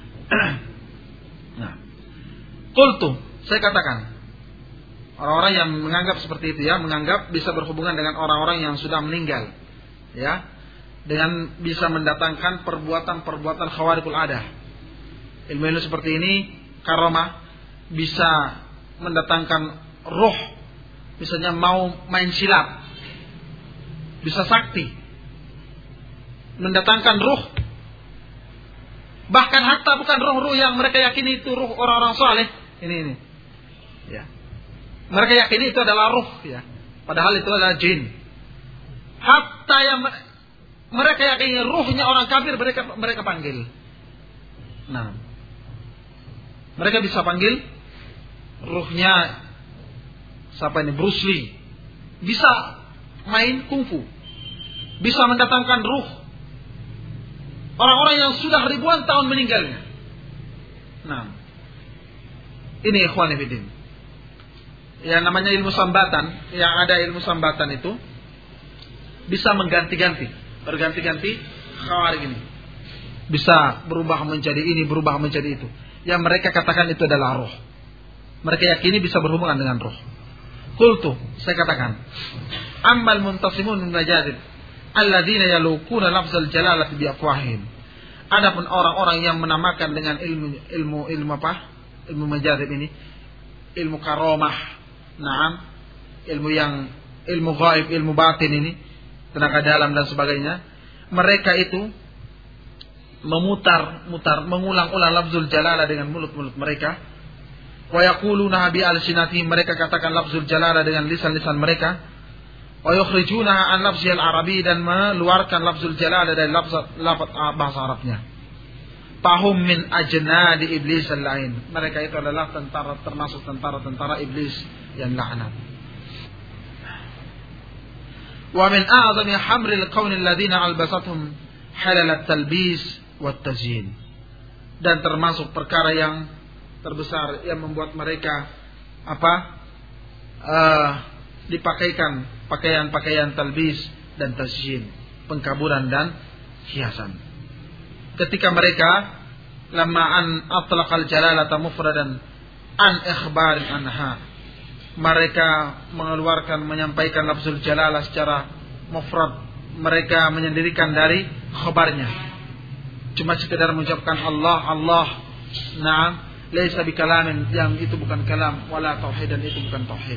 Nah, qultu, saya katakan, orang-orang yang menganggap seperti itu ya, menganggap bisa berhubungan dengan orang-orang yang sudah meninggal, ya, dengan bisa mendatangkan perbuatan-perbuatan khawariqul adah. Ilmu-ilmu seperti ini, karomah, bisa mendatangkan roh, misalnya mau main silat, bisa sakti, mendatangkan ruh. Bahkan hatta bukan ruh-ruh yang mereka yakini itu ruh orang-orang saleh. Ini ini. Ya. Mereka yakini itu adalah ruh ya. Padahal itu adalah jin. Hatta yang mereka yakini ruhnya orang kafir mereka mereka panggil. Nah, mereka bisa panggil ruhnya siapa ini? Bruce Lee. bisa main kungfu, bisa mendatangkan ruh. Orang-orang yang sudah ribuan tahun meninggalnya. Nah, ini ikhwan fillah. Yang namanya ilmu sambatan, yang ada ilmu sambatan itu bisa mengganti-ganti, berganti-ganti khawarij ini. Bisa berubah menjadi ini, berubah menjadi itu. Yang mereka katakan itu adalah roh. Mereka yakini bisa berhubungan dengan roh. Qultu, saya katakan, ammal muntasimun min majadid alladzina yalukuna lafzal jalalati bi afwahihim. Adapun orang-orang yang menamakan dengan ilmu ilmu ilmu apa? Ilmu majadid ini, ilmu karamah, na'am, ilmu yang ilmu gaib, ilmu batin ini, tenaga dalam dan sebagainya. Mereka itu memutar-mutar, mengulang-ulang lafzul jalalah dengan mulut-mulut mereka. Wa yaquluna bi alsinatihim, mereka katakan lafzul jalalah dengan lisan-lisan mereka. Wa yukhrijunaha an lafzil arabi, dan meluarkan lafzul jalalah dari lafaz bahasa Arabnya. Fahum min ajnadi iblis al-lain. Mereka itu adalah tentara, termasuk tentara-tentara iblis yang laknat. Wa min a'zami hamril qawnil ladzina albasathum halal at-talbis wat tazyin. Dan termasuk perkara yang terbesar yang membuat mereka apa? Uh, dipakaikan pakaian-pakaian talbis dan tazyin, pengkaburan dan hiasan. Ketika mereka lama an atlaqal jalalata mufradan an ikhbar anha, mereka mengeluarkan, menyampaikan lafzul jalalah secara mufrad, mereka menyendirikan dari khabarnya, cuma sekedar mengucapkan Allah Allah, na'am, laisa bikalamin, yang itu bukan kalam, wala tauhid, dan itu bukan tauhid.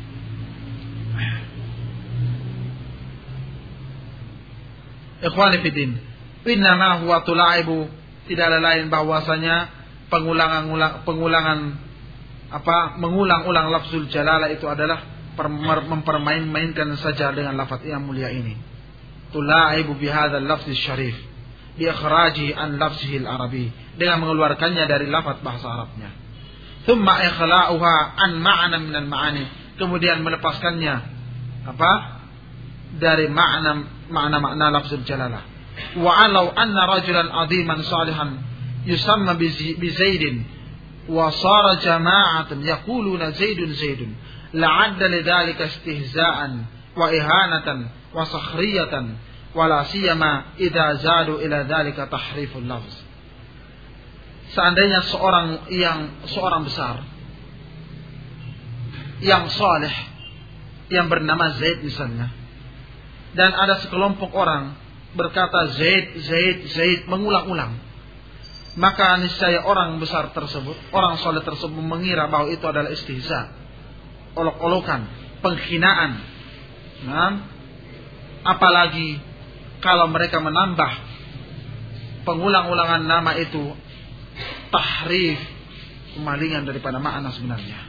Ikhwani fiddin, innama huwa tulaibu, tidaklah lain bahwasanya pengulangan pengulangan apa mengulang-ulang lafzul jalalah itu adalah mempermain-mainkan saja dengan lafaz yang mulia ini. Tulaibu bihadzal lafz syarif bi ikhraji an lafzihi al-arabi, dengan mengeluarkannya dari lafaz bahasa Arabnya. Tsumma ikhla'uha an ma'na min al-ma'ani, kemudian melepaskannya apa? Dari makna makna-makna lafzul jalalah. Wa alau anna rajulan aziman salihan yusamma bi Zaidin wa sara jama'atan yaquluna Zaidun Zaidun la'adda lidzalika istihza'an wa ihanatan wa sakhriyatan wala siyama idza zadu ila dzalika tahriful lafz. Seandainya seorang yang seorang besar yang saleh yang bernama Zaid misalnya, dan ada sekelompok orang berkata Zaid, Zaid, Zaid mengulang-ulang, maka niscaya orang besar tersebut, orang soleh tersebut mengira bahwa itu adalah istihza, olok-olokan, penghinaan. Nah, apalagi kalau mereka menambah pengulang-ulangan nama itu tahrif, kemalingan daripada makna sebenarnya.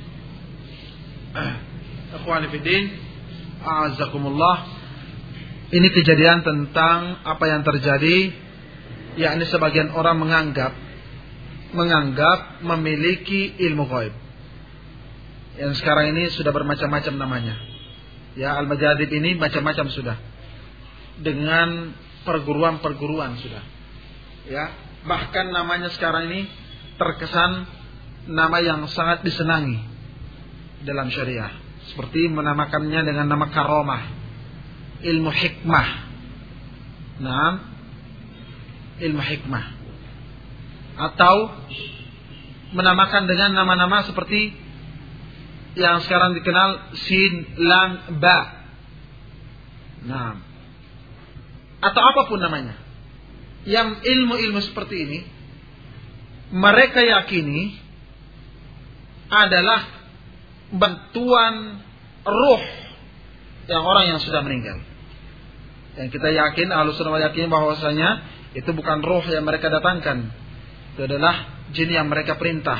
Ikhwani fiddin, a'azzakumullah. Ini kejadian tentang apa yang terjadi, yakni sebagian orang menganggap menganggap memiliki ilmu gaib. Yang sekarang ini sudah bermacam-macam namanya. Ya, al-majadib ini macam-macam sudah. Dengan perguruan-perguruan sudah. Ya, bahkan namanya sekarang ini terkesan nama yang sangat disenangi dalam syariah. Seperti menamakannya dengan nama karamah, ilmu hikmah. Nah, ilmu hikmah. Atau menamakan dengan nama-nama seperti yang sekarang dikenal sin, lam, ba. Nah, atau apapun namanya. Yang ilmu-ilmu seperti ini mereka yakini adalah bantuan ruh yang orang yang sudah meninggal. Yang kita yakin, Ahlus Sunnah wal yakin bahwasanya itu bukan roh yang mereka datangkan. Itu adalah jin yang mereka perintah.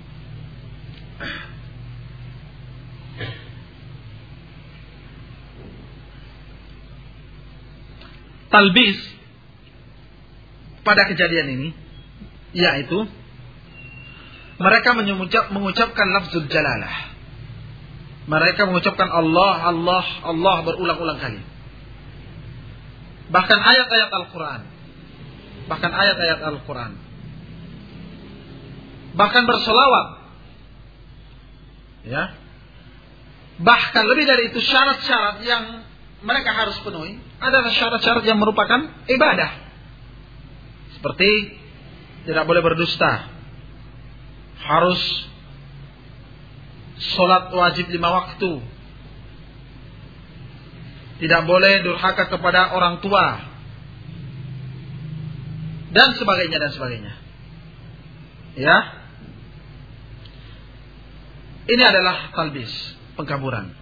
Talbis pada kejadian ini yaitu mereka mengucap, mengucapkan lafzul jalalah. Mereka mengucapkan Allah, Allah, Allah berulang-ulang kali. Bahkan ayat-ayat Al-Quran. Bahkan ayat-ayat Al-Quran. Bahkan bersolawat. Ya. Bahkan lebih dari itu, syarat-syarat yang mereka harus penuhi adalah syarat-syarat yang merupakan ibadah. Seperti tidak boleh berdusta, harus sholat wajib lima waktu, tidak boleh durhaka kepada orang tua, dan sebagainya dan sebagainya. Ya, ini adalah talbis, pengkaburan.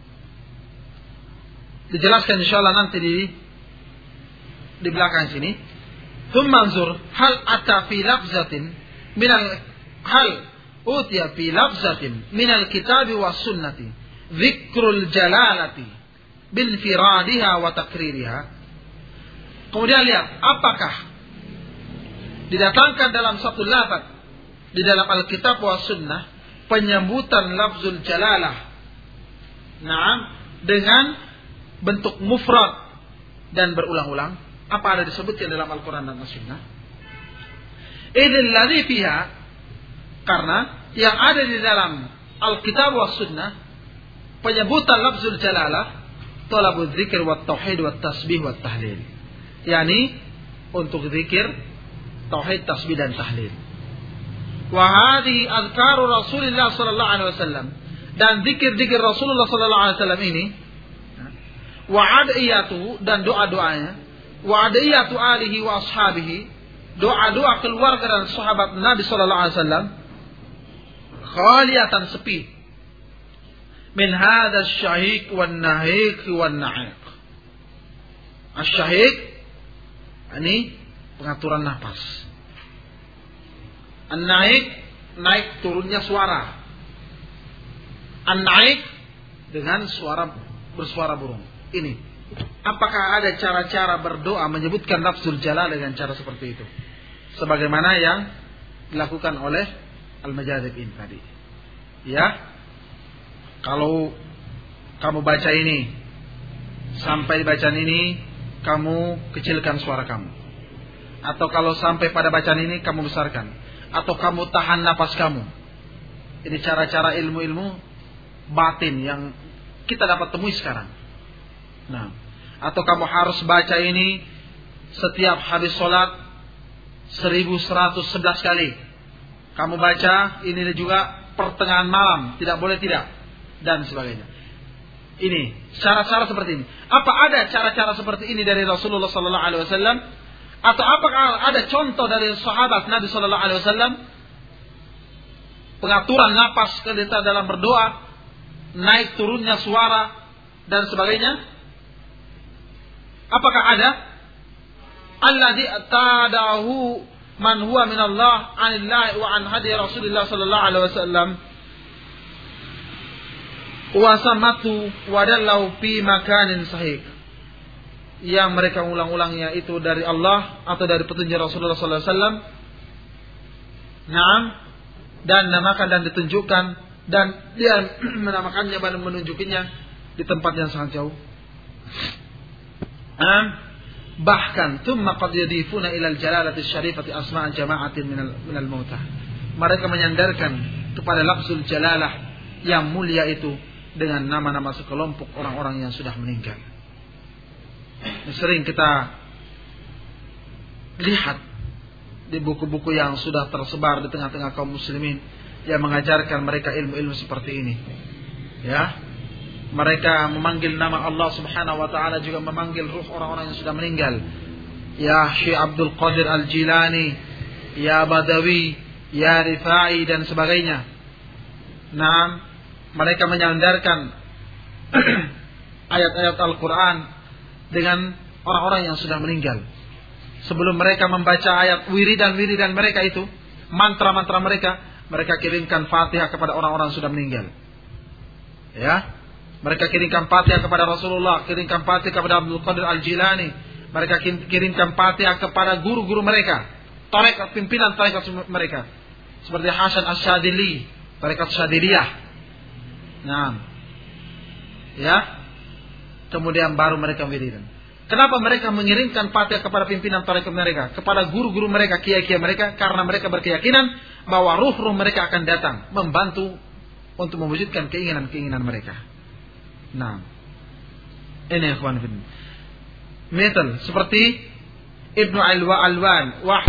Dijelaskan insyaallah nanti di di belakang sini. Tsumma anzur hal ata fi lafzatin minal hal utiya fi lafzatin minal kitabi was sunnati dzikrul jalalati bil firadiha wa takririha. Kemudian lihat apakah didatangkan dalam satu lafaz di dalam Alkitab was sunnah penyebutan lafzul jalalah. Naam, dengan bentuk mufrad dan berulang-ulang. Apa ada disebutkan dalam Al-Quran dan As-Sunnah? Idzal ladzi fiha, karena yang ada di dalam Alkitab was Sunnah penyebutan lafzul jalalah talabul dzikr wat tauhid wat tasbih wat tahlil. Yani untuk zikir, tauhid, tasbih dan tahlil. Wa hadhihi azkaru Rasulillah sallallahu alaihi wasallam, dan zikir-zikir Rasulullah sallallahu alaihi wasallam ini, wa adiyatu, dan doa-doanya, wa adiyatu alihi wa ashabihi, doa-doa keluarga dan sahabat Nabi sallallahu alaihi wasallam, khaliyatan, sepi, min hadha asy-syahiq wan nahiq wan na'iq. Asy-syahiq ini pengaturan nafas. An-na'iq, naik turunnya suara. An-na'iq dengan suara bersuara burung. Ini, apakah ada cara-cara berdoa menyebutkan lafzul jalal dengan cara seperti itu? Sebagaimana yang dilakukan oleh Al-Majazib ini tadi. Ya, kalau kamu baca ini, sampai bacaan ini kamu kecilkan suara kamu. Atau kalau sampai pada bacaan ini kamu besarkan. Atau kamu tahan napas kamu. Ini cara-cara ilmu-ilmu batin yang kita dapat temui sekarang. Nah, atau kamu harus baca ini setiap habis sholat seribu seratus sebelas kali. Kamu baca ini juga pertengahan malam, tidak boleh tidak, dan sebagainya. Ini cara-cara seperti ini. Apa ada cara-cara seperti ini dari Rasulullah Sallallahu Alaihi Wasallam? Atau apakah ada contoh dari sahabat Nabi Sallallahu Alaihi Wasallam pengaturan napas ketika dalam berdoa, naik turunnya suara dan sebagainya? Apakah ada? Alladzi tadahu man huwa min Allah 'anillahi wa an hadi Rasulillah sallallahu alaihi wasallam wa samatu wa dallau fi makanin sahih. Yang mereka ulang-ulangnya itu dari Allah atau dari petunjuk Rasulullah sallallahu alaihi wasallam. Naam, dan namakan dan ditunjukkan, dan dia menamakannya dan menunjukinya di tempat yang sangat jauh. Am, bahkan thumma qad yadifuna ila al-jalalati syarifati asma'a jama'atin minal minal mautah. Mereka menyandarkan kepada lafzul jalalah yang mulia itu dengan nama-nama sekelompok orang-orang yang sudah meninggal. Sering kita lihat di buku-buku yang sudah tersebar di tengah-tengah kaum muslimin yang mengajarkan mereka ilmu-ilmu seperti ini. Ya, mereka memanggil nama Allah Subhanahu wa taala, juga memanggil ruh orang-orang yang sudah meninggal. Ya Syekh Abdul Qadir Al-Jilani, ya Badawi, ya Rifai dan sebagainya. Nah, mereka menyandarkan ayat-ayat Al-Quran dengan orang-orang yang sudah meninggal. Sebelum mereka membaca ayat wiridan-wiridan mereka itu, mantra-mantra mereka, mereka kirimkan Fatihah kepada orang-orang yang sudah meninggal. Ya, mereka kirimkan Fatihah kepada Rasulullah, kirimkan Fatihah kepada Abdul Qadir Al-Jilani, mereka kirimkan Fatihah kepada guru-guru mereka, tarekat, pimpinan tarekat mereka, seperti Hasan Asy-Syadzili, tarekat Syadziliyah. Nah, Ya. Kemudian baru mereka wiridan. Kenapa mereka mengirimkan fatihah kepada pimpinan tarekat mereka, kepada guru-guru mereka, kiai-kiai mereka? Karena mereka berkeyakinan bahwa ruh-ruh mereka akan datang membantu untuk mewujudkan keinginan-keinginan mereka. Nah, ini ikhwan fillah. Misal seperti Ibnu Al-Alwan, wa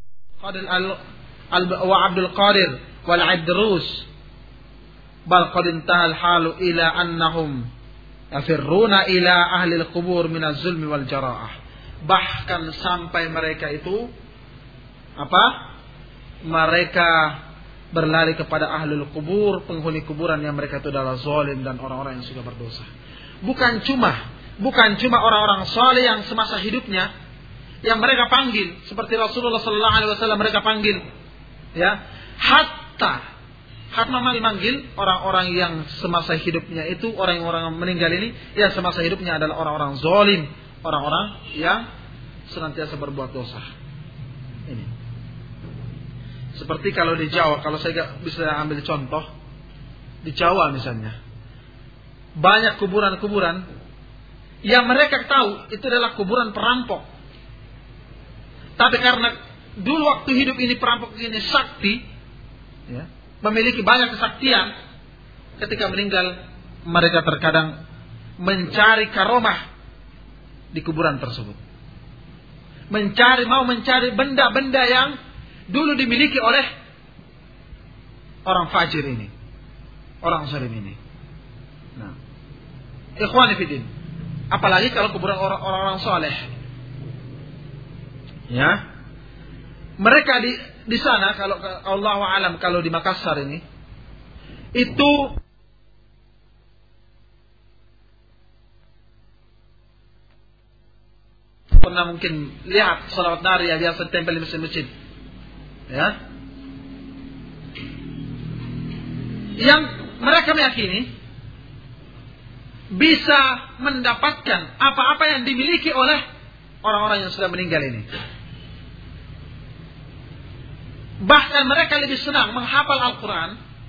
Abdul Qadir wal Idrus, bal qad intahal halu ila annahum yafirruna ila ahli al-qubur min az-zulmi wal jara'ah. Bahkan sampai mereka itu apa? Mereka berlari kepada ahlul kubur, penghuni kuburan yang mereka itu adalah zalim dan orang-orang yang sudah berdosa. Bukan cuma bukan cuma orang-orang saleh yang semasa hidupnya yang mereka panggil, seperti Rasulullah sallallahu alaihi wasallam mereka panggil, ya. Hatta hatta memanggil orang-orang yang semasa hidupnya itu, orang-orang yang meninggal ini yang semasa hidupnya adalah orang-orang zalim, orang-orang yang senantiasa berbuat dosa. Ini seperti kalau di Jawa, kalau saya bisa ambil contoh, di Jawa misalnya, banyak kuburan-kuburan yang mereka tahu itu adalah kuburan perampok. Tapi karena dulu waktu hidup ini perampok ini sakti, ya, memiliki banyak kesaktian, ketika meninggal mereka terkadang mencari karomah di kuburan tersebut. Mencari, mau mencari benda-benda yang dulu dimiliki oleh orang fajir ini, orang zalim ini. Nah, ikhwani fiddin, apalagi kalau kuburan orang-orang soleh, ya, mereka di di sana, kalau Allahu a'lam, kalau di Makassar ini itu pernah mungkin lihat salawat nari yang biasa tempel di masjid-masjid. Ya, yang mereka meyakini bisa mendapatkan apa-apa yang dimiliki oleh orang-orang yang sudah meninggal ini. Bahkan mereka lebih senang menghafal Al-Quran,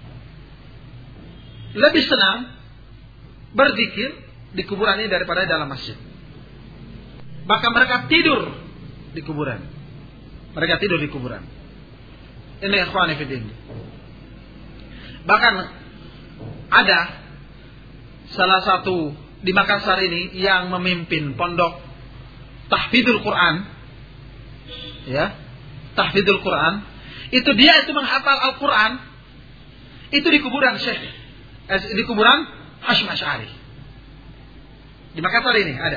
lebih senang berzikir di kuburan ini daripada dalam masjid. Bahkan mereka tidur di kuburan. Mereka tidur di kuburan. Ini ikhwani fiddin. Bahkan ada salah satu di Makassar ini yang memimpin pondok tahfidzul Quran, ya, tahfidzul Quran. Itu dia itu menghafal Al-Quran itu di kuburan Syekh, eh, di kuburan Hasyim Asy'ari. Di Makassar ini ada.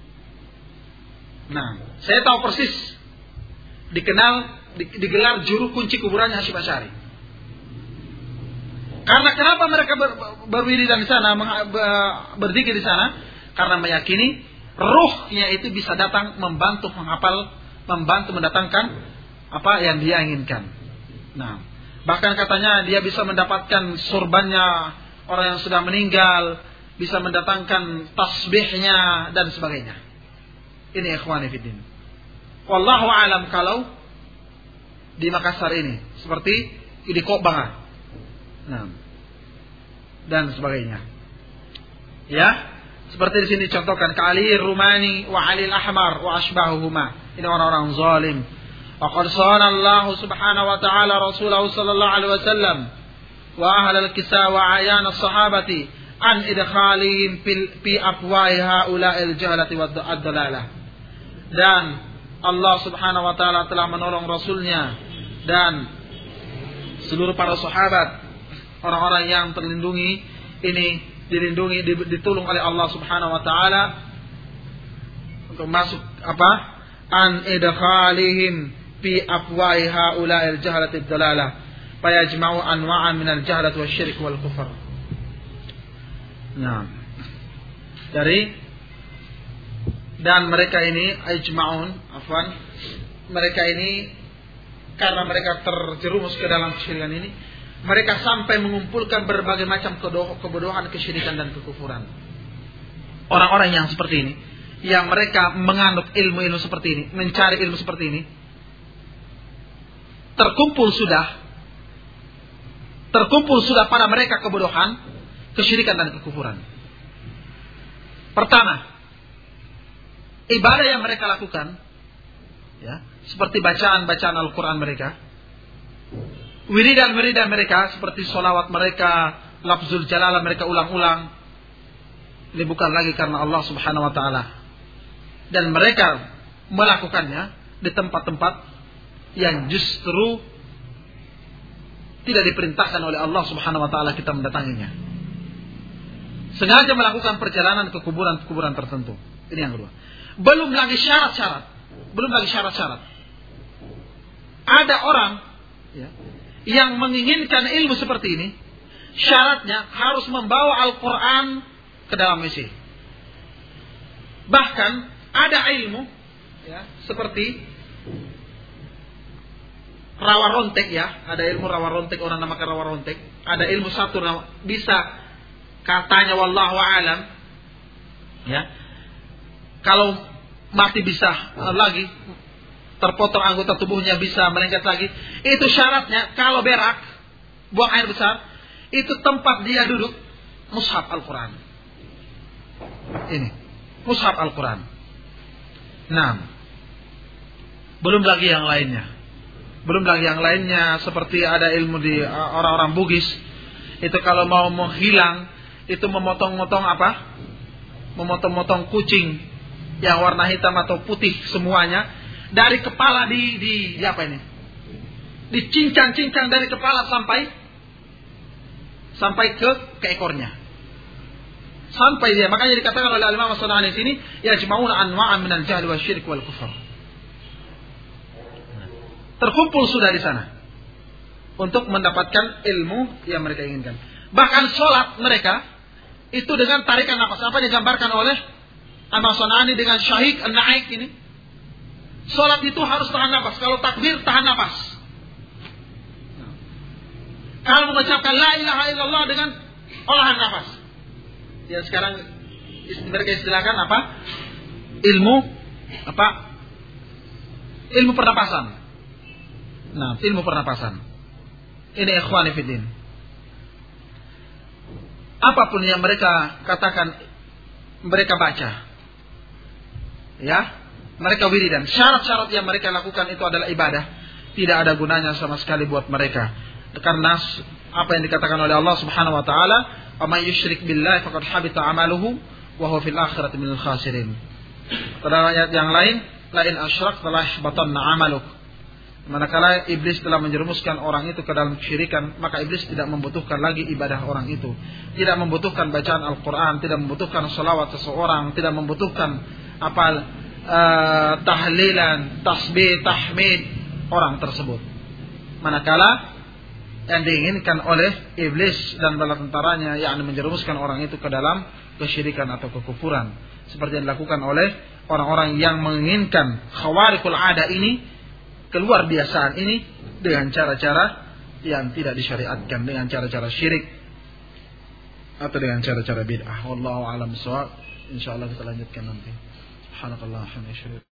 Nah, saya tahu persis, dikenal, digelar juru kunci kuburannya Hasyim Asy'ari. Karena kenapa mereka ber, berwiridan di sana, berzikir di sana? Karena meyakini ruhnya itu bisa datang membantu menghafal, membantu mendatangkan apa yang dia inginkan. Nah, bahkan katanya dia bisa mendapatkan surbannya orang yang sudah meninggal, bisa mendatangkan tasbihnya dan sebagainya. Ini ikhwani fiddin. Wallahu a'lam kalau di Makassar ini seperti di Kobanga, nah, dan sebagainya. Ya, seperti di sini contohkan Ka'ali Rumani wa Ali Al-Ahmar wa ashbahuhuma. Ini orang-orang zalim. Wa qad sana Allah subhanahu wa ta'ala Rasulahu sallallahu alaihi wasallam wa ahli al-kisah wa ayan as-sahabati an idkhalihim fi afwahi haula'il jahlati wad dalalah. Dan Allah subhanahu wa ta'ala telah menolong Rasulnya dan seluruh para sahabat, orang-orang yang terlindungi ini, dilindungi, ditolong oleh Allah subhanahu wa ta'ala untuk masuk apa? An idkhalihim fi afwahi haula'il jahlati dalalah fa yajma'u anwa'an min al-jahlati wasyirk wal kufr. Nah, dari dan mereka ini ajma'un, afwan, mereka ini karena mereka terjerumus ke dalam kesyirikan ini, mereka sampai mengumpulkan berbagai macam kebodohan, kesyirikan dan kekufuran. Orang-orang yang seperti ini, yang mereka menganut ilmu-ilmu seperti ini, mencari ilmu seperti ini, terkumpul sudah terkumpul sudah pada mereka kebodohan, kesyirikan dan kekufuran. Pertama, ibadah yang mereka lakukan, ya, seperti bacaan-bacaan Al-Quran mereka, wiridan-wiridan mereka, seperti sholawat mereka, lafzul jalalah mereka ulang-ulang, ini bukan lagi karena Allah Subhanahu Wa Taala, dan mereka melakukannya di tempat-tempat yang justru tidak diperintahkan oleh Allah Subhanahu Wa Taala kita mendatanginya. Sengaja melakukan perjalanan ke kuburan-kuburan tertentu. Ini yang kedua. Belum lagi syarat-syarat. Belum lagi syarat-syarat. Ada orang, ya, yang menginginkan ilmu seperti ini, syaratnya harus membawa Al-Quran ke dalam W C. Bahkan ada ilmu, ya, seperti rawa rontek, ya, ada ilmu rawa rontek, orang namakan rawa rontek. Ada ilmu satu bisa, katanya wallahu a'lam, ya, kalau mati bisa uh, lagi terpotong anggota tubuhnya, bisa melengket lagi. Itu syaratnya kalau berak, buang air besar, itu tempat dia duduk mushaf Al-Quran. Ini mushaf Al-Quran. Nah, belum lagi yang lainnya. Belum lagi yang lainnya seperti ada ilmu di uh, orang-orang Bugis. Itu kalau mau menghilang, itu memotong-motong apa? Memotong-motong kucing yang warna hitam atau putih semuanya, dari kepala di, di, di apa ini? Dicincang-cincang dari kepala sampai sampai ke ke ekornya. Sampai dia, makanya dikatakan oleh Imam As-San'ani di sini, yajma'una anwa'an minal jahl wasyirk wal kufr. Terkumpul sudah di sana untuk mendapatkan ilmu yang mereka inginkan. Bahkan sholat mereka itu dengan tarikan nafas. Apa digambarkan oleh Imam As-San'ani dengan syahik an-na'ik ini? Sholat itu harus tahan nafas. Kalau takbir tahan nafas. Kalau mengucapkan la ilaha illallah dengan olahan nafas. Ya sekarang mereka istilahkan apa? Ilmu apa? Ilmu pernapasan. Nah, ilmu pernapasan. Ini ikhwani fiddin. Apapun yang mereka katakan, mereka baca, ya, mereka wiridan. Syarat-syarat yang mereka lakukan itu adalah ibadah. Tidak ada gunanya sama sekali buat mereka. Karena apa yang dikatakan oleh Allah Subhanahu Wa Taala, "Amay yusyrik billahi faqad habita amaluhu wa huwa fil akhirati minal khasirin." Pada ayat yang lain, "La in asyrakta la yahbatanna 'amaluk." Manakala iblis telah menjerumuskan orang itu ke dalam kesyirikan, maka iblis tidak membutuhkan lagi ibadah orang itu. Tidak membutuhkan bacaan Al-Quran, tidak membutuhkan salawat seseorang, tidak membutuhkan apa uh, tahlilan, tasbih, tahmid orang tersebut. Manakala yang diinginkan oleh iblis dan bala tentaranya, yakni menjerumuskan orang itu ke dalam kesyirikan atau kekufuran, seperti yang dilakukan oleh orang-orang yang menginginkan khawarikul ada ini, keluar biasaan ini, dengan cara-cara yang tidak disyariatkan, dengan cara-cara syirik atau dengan cara-cara bid'ah. Wallahu a'lam bishawab. Insyaallah kita lanjutkan nanti. Subhanallah.